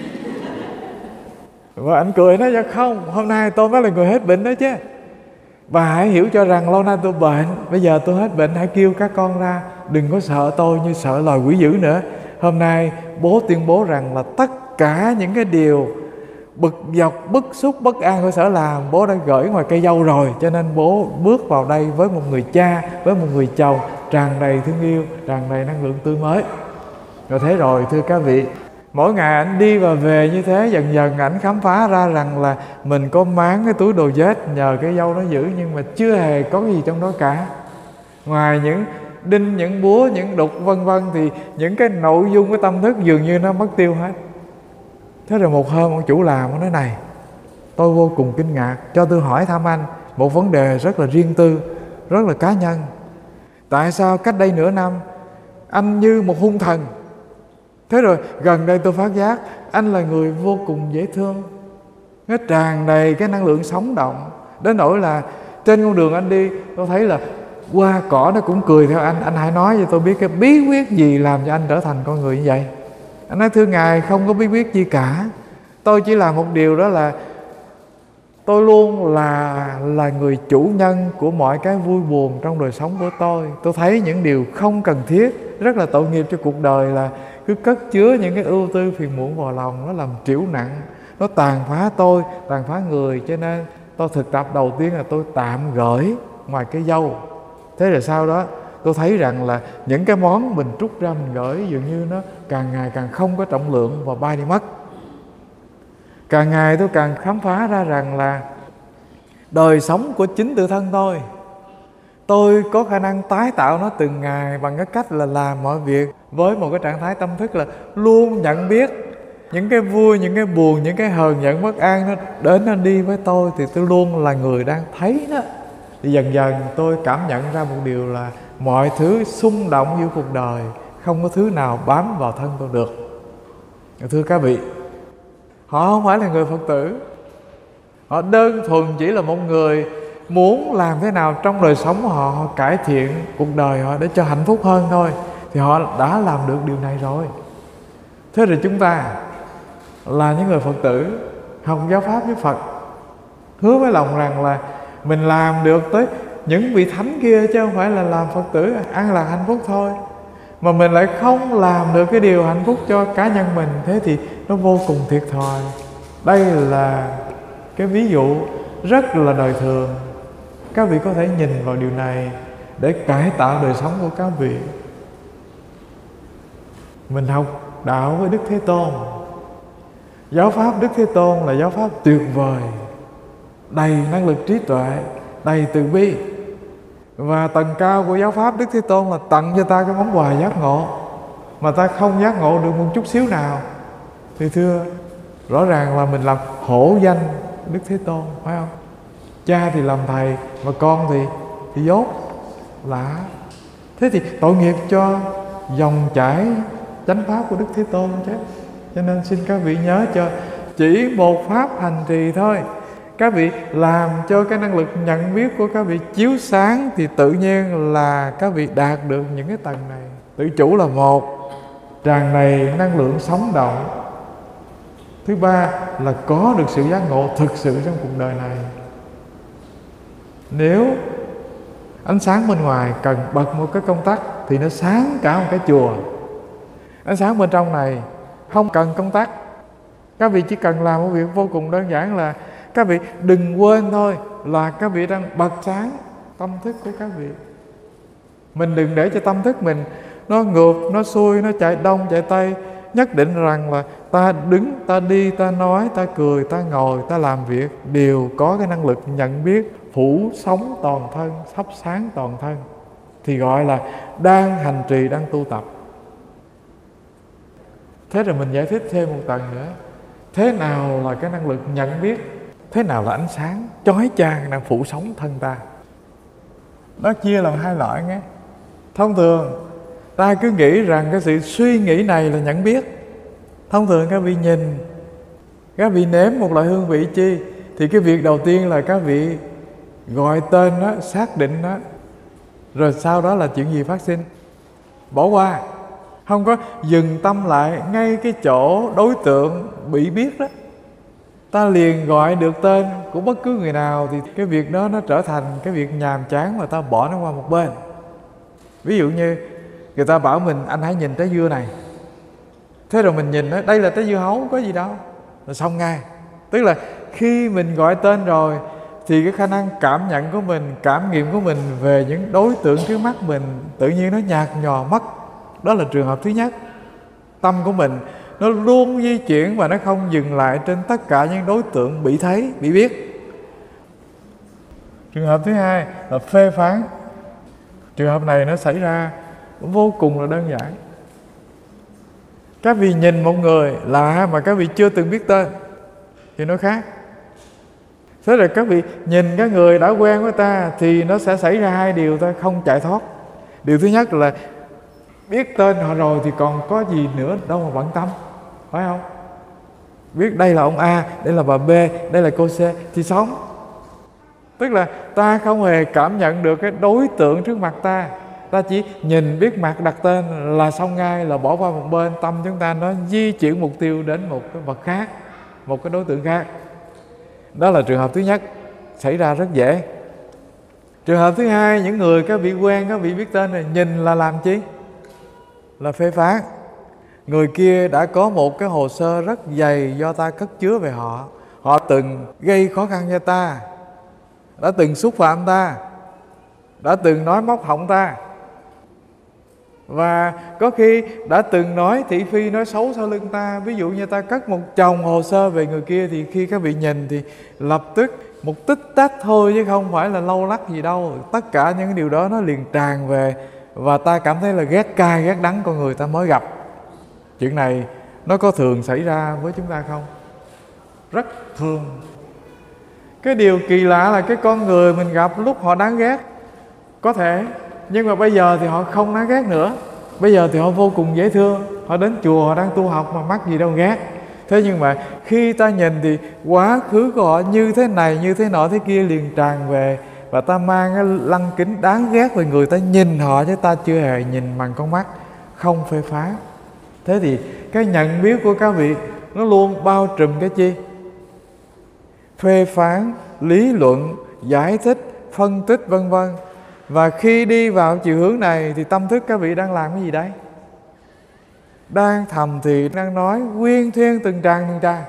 Và anh cười nói: dạ không, hôm nay tôi mới là người hết bệnh đó chứ. Bà hãy hiểu cho rằng lâu nay tôi bệnh, bây giờ tôi hết bệnh, hãy kêu các con ra, đừng có sợ tôi như sợ loài quỷ dữ nữa. Hôm nay bố tuyên bố rằng là tất cả những cái điều bực dọc, bức xúc, bất an của sở làm, bố đã gửi ngoài cây dâu rồi. Cho nên bố bước vào đây với một người cha, với một người chồng tràn đầy thương yêu, tràn đầy năng lượng tươi mới. Rồi thế rồi thưa các vị, mỗi ngày ảnh đi và về như thế, dần dần ảnh khám phá ra rằng là mình có máng cái túi đồ vết nhờ cái dâu nó giữ, nhưng mà chưa hề có cái gì trong đó cả. Ngoài những đinh, những búa, những đục vân vân, thì những cái nội dung của tâm thức dường như nó mất tiêu hết. Thế rồi một hôm ông chủ làm, ông nói này, tôi vô cùng kinh ngạc, cho tôi hỏi thăm anh một vấn đề rất là riêng tư, rất là cá nhân. Tại sao cách đây nửa năm anh như một hung thần, thế rồi gần đây tôi phát giác anh là người vô cùng dễ thương, nó tràn đầy cái năng lượng sống động, đến nỗi là trên con đường anh đi, tôi thấy là hoa cỏ nó cũng cười theo anh. Anh hãy nói cho tôi biết cái bí quyết gì làm cho anh trở thành con người như vậy. Anh nói thưa ngài, không có bí quyết gì cả, tôi chỉ làm một điều, đó là tôi luôn là là người chủ nhân của mọi cái vui buồn trong đời sống của tôi. Tôi thấy những điều không cần thiết, rất là tội nghiệp cho cuộc đời, là cứ cất chứa những cái ưu tư phiền muộn vào lòng, nó làm trĩu nặng, nó tàn phá tôi, tàn phá người. Cho nên tôi thực tập đầu tiên là tôi tạm gửi ngoài cái dâu. Thế rồi sau đó tôi thấy rằng là những cái món mình trút ra mình gửi dường như nó càng ngày càng không có trọng lượng và bay đi mất. Càng ngày tôi càng khám phá ra rằng là đời sống của chính tự thân tôi, tôi có khả năng tái tạo nó từng ngày bằng cái cách là làm mọi việc với một cái trạng thái tâm thức là luôn nhận biết những cái vui, những cái buồn, những cái hờn giận, bất an nó đến nó đi với tôi, thì tôi luôn là người đang thấy nó. Thì dần dần tôi cảm nhận ra một điều là mọi thứ xung động giữa cuộc đời, không có thứ nào bám vào thân tôi được. Thưa các vị, họ không phải là người Phật tử, họ đơn thuần chỉ là một người muốn làm thế nào trong đời sống của họ, họ cải thiện cuộc đời họ để cho hạnh phúc hơn thôi, thì họ đã làm được điều này rồi. Thế rồi chúng ta là những người Phật tử học giáo pháp với Phật, hứa với lòng rằng là mình làm được tới những vị thánh kia, chứ không phải là làm Phật tử ăn là hạnh phúc thôi, mà mình lại không làm được cái điều hạnh phúc cho cá nhân mình, thế thì nó vô cùng thiệt thòi. Đây là cái ví dụ rất là đời thường. Các vị có thể nhìn vào điều này để cải tạo đời sống của các vị. Mình học đạo với Đức Thế Tôn, Giáo pháp Đức Thế Tôn là giáo pháp tuyệt vời, đầy năng lực trí tuệ, đầy từ bi. Và tầng cao của giáo pháp Đức Thế Tôn là tặng cho ta cái món quà giác ngộ, mà ta không giác ngộ được một chút xíu nào thì thưa, rõ ràng là mình làm hổ danh Đức Thế Tôn, phải không? Cha thì làm thầy, mà con thì thì dốt lạ. Thế thì tội nghiệp cho dòng chảy chánh pháp của Đức Thế Tôn chứ. Cho nên xin các vị nhớ cho, chỉ một pháp hành trì thôi, các vị làm cho cái năng lực nhận biết của các vị chiếu sáng, thì tự nhiên là các vị đạt được những cái tầng này. Tự chủ là một, tràn đầy năng lượng sống động. Thứ ba là có được sự giác ngộ thực sự trong cuộc đời này. Nếu ánh sáng bên ngoài cần bật một cái công tắc thì nó sáng cả một cái chùa. Ánh sáng bên trong này không cần công tắc. Các vị chỉ cần làm một việc vô cùng đơn giản là các vị đừng quên thôi, là các vị đang bật sáng tâm thức của các vị. Mình đừng để cho tâm thức mình nó ngược, nó xuôi, nó chạy đông, chạy tây. Nhất định rằng là ta đứng, ta đi, ta nói, ta cười, ta ngồi, ta làm việc đều có cái năng lực nhận biết phủ sống toàn thân, thắp sáng toàn thân, thì gọi là đang hành trì, đang tu tập. Thế rồi mình giải thích thêm một tầng nữa. Thế nào là cái năng lực nhận biết? Thế nào là ánh sáng chói chang đang phủ sống thân ta? Nó chia làm hai loại nghe. Thông thường ta cứ nghĩ rằng cái sự suy nghĩ này là nhận biết. Thông thường các vị nhìn, các vị nếm một loại hương vị chi, thì cái việc đầu tiên là các vị gọi tên nó, xác định nó, rồi sau đó là chuyện gì phát sinh? Bỏ qua, không có dừng tâm lại ngay cái chỗ đối tượng bị biết đó. Ta liền gọi được tên của bất cứ người nào thì cái việc đó nó trở thành cái việc nhàm chán mà ta bỏ nó qua một bên. Ví dụ như người ta bảo mình anh hãy nhìn trái dưa này. Thế rồi mình nhìn nói đây là trái dưa hấu, có gì đâu, rồi xong ngay. Tức là khi mình gọi tên rồi thì cái khả năng cảm nhận của mình, cảm nghiệm của mình về những đối tượng trước mắt mình tự nhiên nó nhạt nhòa mất. Đó là trường hợp thứ nhất. Tâm của mình nó luôn di chuyển và nó không dừng lại trên tất cả những đối tượng bị thấy, bị biết. Trường hợp thứ hai là phê phán. Trường hợp này nó xảy ra vô cùng là đơn giản. Các vị nhìn một người lạ mà các vị chưa từng biết tên thì nó khác. Thế rồi các vị nhìn cái người đã quen với ta thì nó sẽ xảy ra hai điều ta không chạy thoát. Điều thứ nhất là biết tên họ rồi thì còn có gì nữa đâu mà bận tâm, phải không? Biết đây là ông A, đây là bà B, đây là cô C thì sống. Tức là ta không hề cảm nhận được cái đối tượng trước mặt ta. Ta chỉ nhìn biết mặt đặt tên là xong ngay, là bỏ qua một bên. Tâm chúng ta nó di chuyển mục tiêu đến một cái vật khác, một cái đối tượng khác. Đó là trường hợp thứ nhất, xảy ra rất dễ. Trường hợp thứ hai, những người các vị quen, các vị biết tên này, nhìn là làm chi? Là phê phán. Người kia đã có một cái hồ sơ rất dày do ta cất chứa về họ. Họ từng gây khó khăn cho ta, đã từng xúc phạm ta, đã từng nói móc họng ta, và có khi đã từng nói thị phi, nói xấu sau lưng ta. Ví dụ như ta cất một chồng hồ sơ về người kia thì khi các vị nhìn thì lập tức một tích tắc thôi, chứ không phải là lâu lắc gì đâu. Tất cả những điều đó nó liền tràn về, và ta cảm thấy là ghét cay ghét đắng con người ta mới gặp. Chuyện này nó có thường xảy ra với chúng ta không? Rất thường. Cái điều kỳ lạ là cái con người mình gặp lúc họ đáng ghét có thể, nhưng mà bây giờ thì họ không đáng ghét nữa. Bây giờ thì họ vô cùng dễ thương. Họ đến chùa, họ đang tu học mà mắc gì đâu ghét. Thế nhưng mà khi ta nhìn thì quá khứ của họ như thế này, như thế nọ, thế kia liền tràn về. Và ta mang cái lăng kính đáng ghét về người, ta nhìn họ chứ ta chưa hề nhìn bằng con mắt không phê phán. Thế thì cái nhận biết của các vị nó luôn bao trùm cái chi? Phê phán, lý luận, giải thích, phân tích vân vân. Và khi đi vào chiều hướng này thì tâm thức các vị đang làm cái gì đấy? Đang thầm thì, đang nói quyên thuyên từng tràng từng tràng.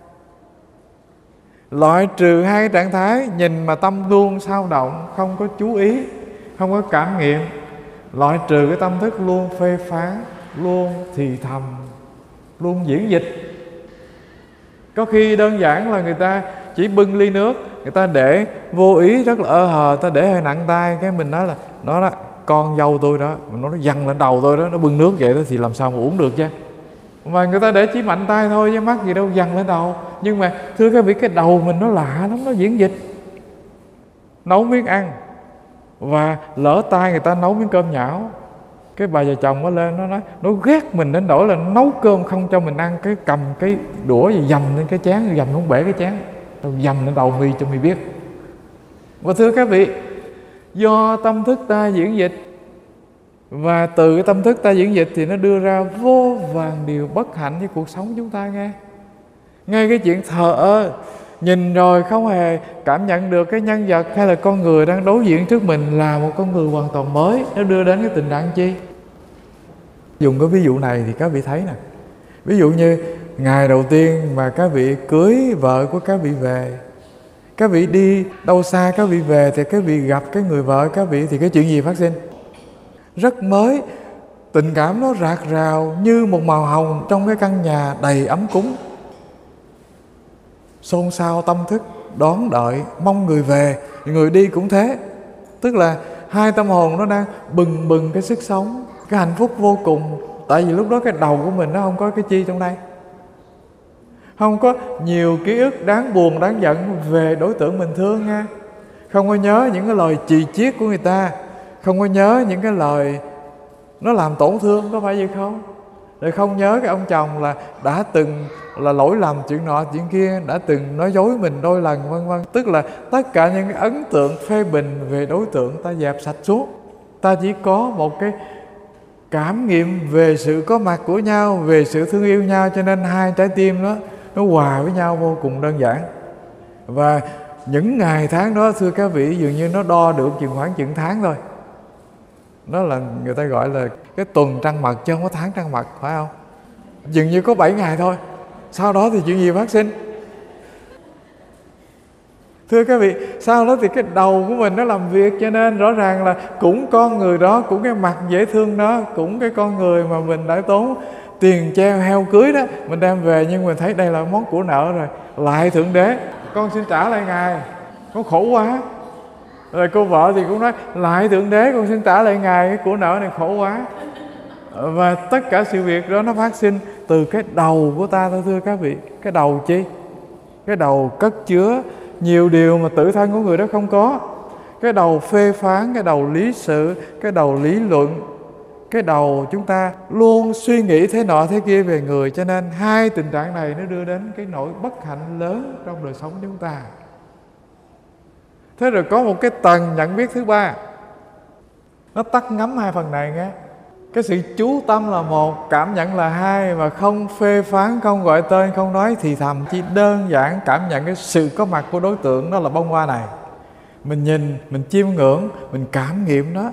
Loại trừ hai trạng thái nhìn mà tâm luôn sao động, không có chú ý, không có cảm nghiệm. Loại trừ cái tâm thức luôn phê phán, luôn thì thầm, luôn diễn dịch. Có khi đơn giản là người ta chỉ bưng ly nước, người ta để vô ý rất là ơ hờ, ta để hơi nặng tay, cái mình nói là nó đó, con dâu tôi đó, nó văng lên đầu tôi đó, nó bưng nước vậy đó thì làm sao mà uống được chứ. Mà người ta để chỉ mạnh tay thôi chứ mắc gì đâu văng lên đầu. Nhưng mà thưa các vị, cái đầu mình nó lạ lắm, nó diễn dịch. Nấu miếng ăn và lỡ tay người ta nấu miếng cơm nhão, cái bà già chồng nó lên nó nói nó ghét mình đến nỗi là nấu cơm không cho mình ăn, cái cầm cái đũa gì dầm lên cái chén, dầm không bể cái chén, dầm lên đầu mi cho mi biết. Và thưa các vị, do tâm thức ta diễn dịch, và từ cái tâm thức ta diễn dịch thì nó đưa ra vô vàn điều bất hạnh với cuộc sống chúng ta nghe. Ngay cái chuyện thờ ơ, nhìn rồi không hề cảm nhận được cái nhân vật hay là con người đang đối diện trước mình là một con người hoàn toàn mới, nó đưa đến cái tình trạng chi? Dùng cái ví dụ này thì các vị thấy nè, ví dụ như ngày đầu tiên mà các vị cưới vợ của các vị về, các vị đi đâu xa các vị về thì các vị gặp cái người vợ các vị thì cái chuyện gì phát sinh? Rất mới, tình cảm nó rạc rào như một màu hồng trong cái căn nhà đầy ấm cúng. Xôn xao tâm thức, đón đợi, mong người về, người đi cũng thế. Tức là hai tâm hồn nó đang bừng bừng cái sức sống, cái hạnh phúc vô cùng. Tại vì lúc đó cái đầu của mình nó không có cái chi trong đây, không có nhiều ký ức đáng buồn, đáng giận về đối tượng mình thương nha. Không có nhớ những cái lời chì chiết của người ta, không có nhớ những cái lời nó làm tổn thương, có phải vậy không? Rồi không nhớ cái ông chồng là đã từng là lỗi lầm chuyện nọ chuyện kia, đã từng nói dối mình đôi lần, vân vân. Tức là tất cả những cái ấn tượng phê bình về đối tượng ta dẹp sạch xuống. Ta chỉ có một cái cảm nghiệm về sự có mặt của nhau, về sự thương yêu nhau, cho nên hai trái tim đó nó hòa với nhau vô cùng đơn giản. Và những ngày tháng đó thưa các vị, dường như nó đo được chừng khoảng chừng tháng thôi. Đó là người ta gọi là cái tuần trăng mật chứ không có tháng trăng mật, phải không? Dường như có bảy ngày thôi. Sau đó thì chuyện gì phát sinh? Thưa các vị, sau đó thì cái đầu của mình nó làm việc, cho nên rõ ràng là cũng con người đó, cũng cái mặt dễ thương đó, cũng cái con người mà mình đã tốn tiền treo heo cưới đó, mình đem về nhưng mình thấy đây là món của nợ rồi. Lại Thượng Đế, con xin trả lại Ngài, con khổ quá. Rồi cô vợ thì cũng nói lại Thượng Đế, con xin trả lại Ngài, cái của nợ này khổ quá. Và tất cả sự việc đó nó phát sinh từ cái đầu của ta thôi thưa các vị. Cái đầu chi? Cái đầu cất chứa nhiều điều mà tự thân của người đó không có. Cái đầu phê phán, cái đầu lý sự, cái đầu lý luận, cái đầu chúng ta luôn suy nghĩ thế nọ thế kia về người. Cho nên hai tình trạng này nó đưa đến cái nỗi bất hạnh lớn trong đời sống chúng ta. Thế rồi có một cái tầng nhận biết thứ ba, nó tắt ngấm hai phần này nghe. Cái sự chú tâm là một, cảm nhận là hai, mà không phê phán, không gọi tên, không nói thì thầm, chỉ đơn giản cảm nhận cái sự có mặt của đối tượng, đó là bông hoa này. Mình nhìn, mình chiêm ngưỡng, mình cảm nghiệm nó.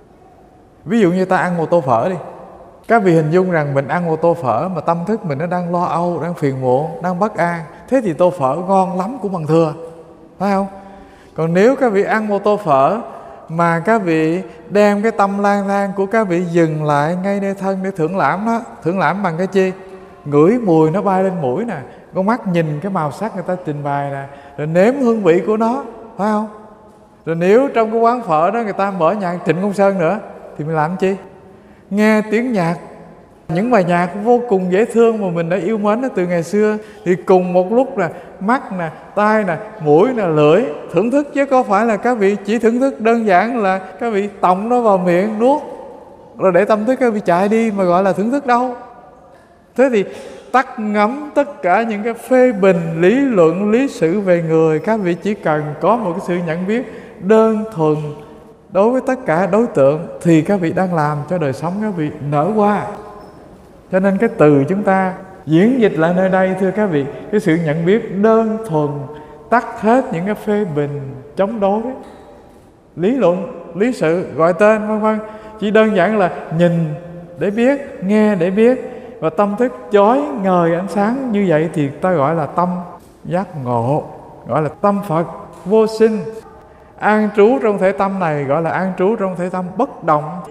Ví dụ như ta ăn một tô phở đi, các vị hình dung rằng mình ăn một tô phở mà tâm thức mình nó đang lo âu, đang phiền muộn, đang bất an. Thế thì tô phở ngon lắm cũng bằng thừa, phải không? Còn nếu các vị ăn một tô phở mà các vị đem cái tâm lang thang của các vị dừng lại ngay nơi thân để thưởng lãm nó. Thưởng lãm bằng cái chi? Ngửi mùi nó bay lên mũi nè, con mắt nhìn cái màu sắc người ta trình bày nè, rồi nếm hương vị của nó, phải không? Rồi nếu trong cái quán phở đó người ta mở nhạc Trịnh Công Sơn nữa thì mình làm chi? Nghe tiếng nhạc, những bài nhạc vô cùng dễ thương mà mình đã yêu mến nó từ ngày xưa, thì cùng một lúc là mắt nè, tai nè, mũi nè, lưỡi thưởng thức, chứ có phải là các vị chỉ thưởng thức đơn giản là các vị tọng nó vào miệng nuốt rồi để tâm thức các vị chạy đi mà gọi là thưởng thức đâu. Thế thì tắt ngấm tất cả những cái phê bình, lý luận, lý sự về người, các vị chỉ cần có một cái sự nhận biết đơn thuần đối với tất cả đối tượng thì các vị đang làm cho đời sống các vị nở hoa. Cho nên cái từ chúng ta diễn dịch lại nơi đây thưa các vị, cái sự nhận biết đơn thuần, tắt hết những cái phê bình, chống đối, lý luận, lý sự, gọi tên vân vân. Chỉ đơn giản là nhìn để biết, nghe để biết, và tâm thức chói ngời ánh sáng như vậy thì ta gọi là tâm giác ngộ, gọi là tâm Phật vô sinh. An trú trong thể tâm này gọi là an trú trong thể tâm bất động.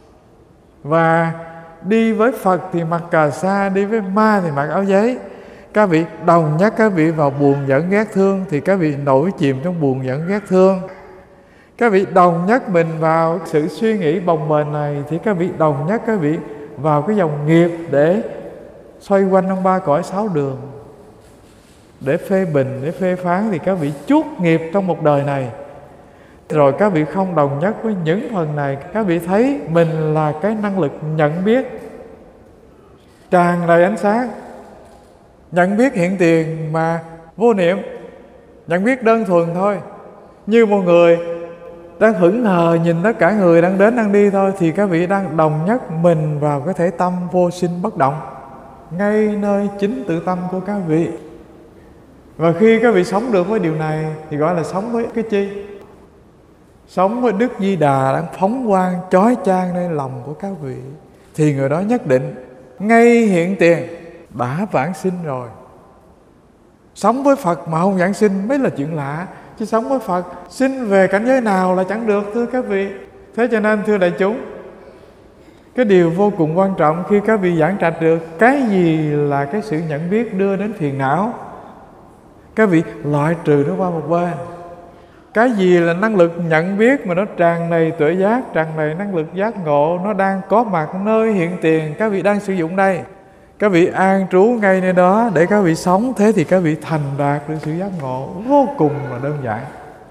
Và đi với Phật thì mặc cà sa, đi với ma thì mặc áo giấy. Các vị đồng nhắc các vị vào buồn giận ghét thương thì các vị nổi chìm trong buồn giận ghét thương. Các vị đồng nhắc mình vào sự suy nghĩ bồng bềnh này thì các vị đồng nhắc các vị vào cái dòng nghiệp để xoay quanh trong ba cõi sáu đường, để phê bình, để phê phán thì các vị chuốc nghiệp trong một đời này. Rồi các vị không đồng nhất với những phần này, các vị thấy mình là cái năng lực nhận biết tràn đầy ánh sáng, nhận biết hiện tiền mà vô niệm, nhận biết đơn thuần thôi. Như một người đang hững hờ nhìn tất cả người đang đến đang đi thôi, thì các vị đang đồng nhất mình vào cái thể tâm vô sinh bất động, ngay nơi chính tự tâm của các vị. Và khi các vị sống được với điều này thì gọi là sống với cái chi? Sống với Đức Di Đà đang phóng quang chói chang nơi lòng của các vị, thì người đó nhất định ngay hiện tiền đã vãng sinh rồi. Sống với Phật mà không vãng sinh mới là chuyện lạ, chứ sống với Phật sinh về cảnh giới nào là chẳng được, thưa các vị. Thế cho nên thưa đại chúng, cái điều vô cùng quan trọng khi các vị giảng trạch được cái gì là cái sự nhận biết đưa đến phiền não, các vị loại trừ nó qua một bên. Cái gì là năng lực nhận biết mà nó tràn đầy tuệ giác, tràn đầy năng lực giác ngộ, nó đang có mặt nơi hiện tiền, các vị đang sử dụng đây. Các vị an trú ngay nơi đó để các vị sống, thế thì các vị thành đạt được sự giác ngộ vô cùng là đơn giản.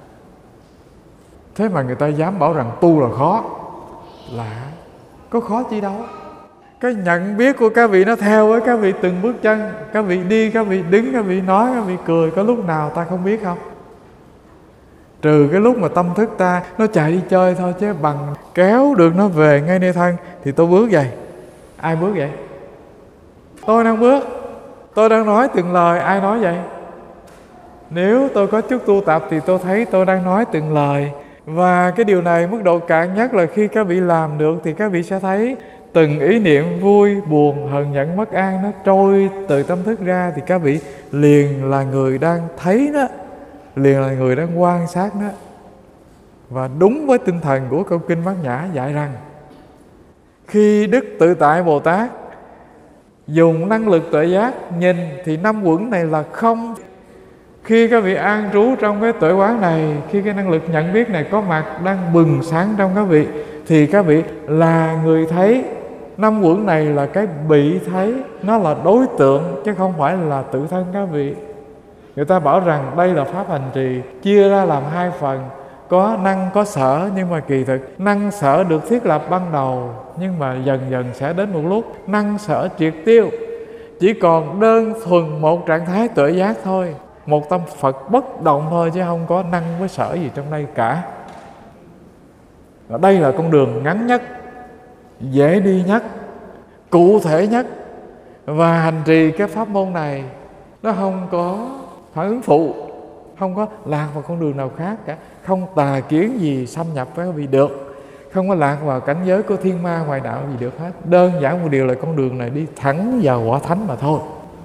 Thế mà người ta dám bảo rằng tu là khó. Lạ, có khó chi đâu. Cái nhận biết của các vị nó theo với các vị từng bước chân. Các vị đi, các vị đứng, các vị nói, các vị cười, có lúc nào ta không biết không? Trừ cái lúc mà tâm thức ta nó chạy đi chơi thôi, chứ bằng kéo được nó về ngay nơi thân thì tôi bước vậy. Ai bước vậy? Tôi đang bước. Tôi đang nói từng lời. Ai nói vậy? Nếu tôi có chút tu tập thì tôi thấy tôi đang nói từng lời. Và cái điều này mức độ cạn nhất là khi các vị làm được thì các vị sẽ thấy từng ý niệm vui, buồn, hờn giận, bất an nó trôi từ tâm thức ra, thì các vị liền là người đang thấy nó, liền là người đang quan sát nó. Và đúng với tinh thần của câu kinh Bát Nhã dạy rằng khi Đức Tự Tại Bồ Tát dùng năng lực tuệ giác nhìn thì năm uẩn này là không. Khi các vị an trú trong cái tuệ quán này, khi cái năng lực nhận biết này có mặt đang bừng sáng trong các vị, thì các vị là người thấy. Năm uẩn này là cái bị thấy, nó là đối tượng chứ không phải là tự thân các vị. Người ta bảo rằng đây là pháp hành trì chia ra làm hai phần, có năng có sở, nhưng mà kỳ thực năng sở được thiết lập ban đầu, nhưng mà dần dần sẽ đến một lúc năng sở triệt tiêu, chỉ còn đơn thuần một trạng thái tuệ giác thôi, một tâm Phật bất động thôi, chứ không có năng với sở gì trong đây cả. Và đây là con đường ngắn nhất, dễ đi nhất, cụ thể nhất. Và hành trì cái pháp môn này nó không có phản ứng phụ, không có lạc vào con đường nào khác cả, không tà kiến gì xâm nhập với các vị được, không có lạc vào cảnh giới của thiên ma ngoại đạo gì được hết. Đơn giản một điều là con đường này đi thẳng vào quả thánh mà thôi.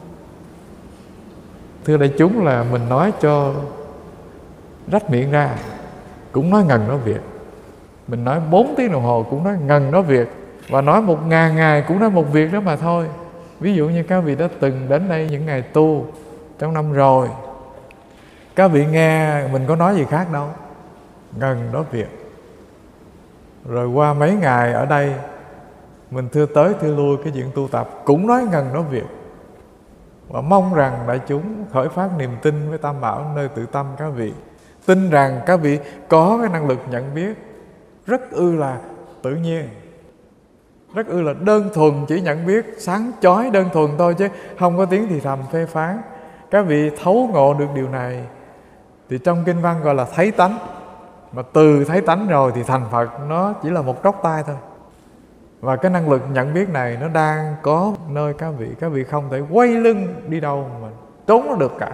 Thưa đại chúng, là mình nói cho rách miệng ra cũng nói ngần nói việc, mình nói bốn tiếng đồng hồ cũng nói ngần nói việc, và nói một ngàn ngày cũng nói một việc đó mà thôi. Ví dụ như các vị đã từng đến đây những ngày tu trong năm rồi, các vị nghe mình có nói gì khác đâu, ngần nói việc. Rồi qua mấy ngày ở đây mình thưa tới thưa lui cái chuyện tu tập cũng nói ngần nói việc. Và mong rằng đại chúng khởi phát niềm tin với Tam Bảo nơi tự tâm các vị, tin rằng các vị có cái năng lực nhận biết rất ư là tự nhiên, rất ư là đơn thuần, chỉ nhận biết sáng chói đơn thuần thôi, chứ không có tiếng thì thầm phê phán. Các vị thấu ngộ được điều này thì trong kinh văn gọi là thấy tánh. Mà từ thấy tánh rồi thì thành Phật nó chỉ là một tróc tay thôi. Và cái năng lực nhận biết này nó đang có nơi các vị. Các vị không thể quay lưng đi đâu mà trốn nó được cả.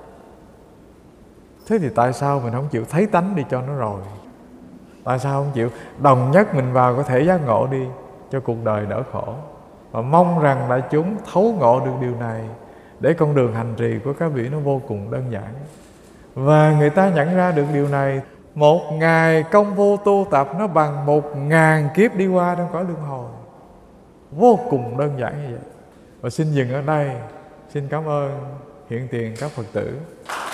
Thế thì tại sao mình không chịu thấy tánh đi cho nó rồi? Tại sao không chịu đồng nhất mình vào có thể giác ngộ đi cho cuộc đời đỡ khổ? Và mong rằng đại chúng thấu ngộ được điều này, để con đường hành trì của các vị nó vô cùng đơn giản. Và người ta nhận ra được điều này, một ngày công phu tu tập nó bằng một ngàn kiếp đi qua trong cõi luân hồi. Vô cùng đơn giản như vậy. Và xin dừng ở đây xin cảm ơn hiện tiền các Phật tử.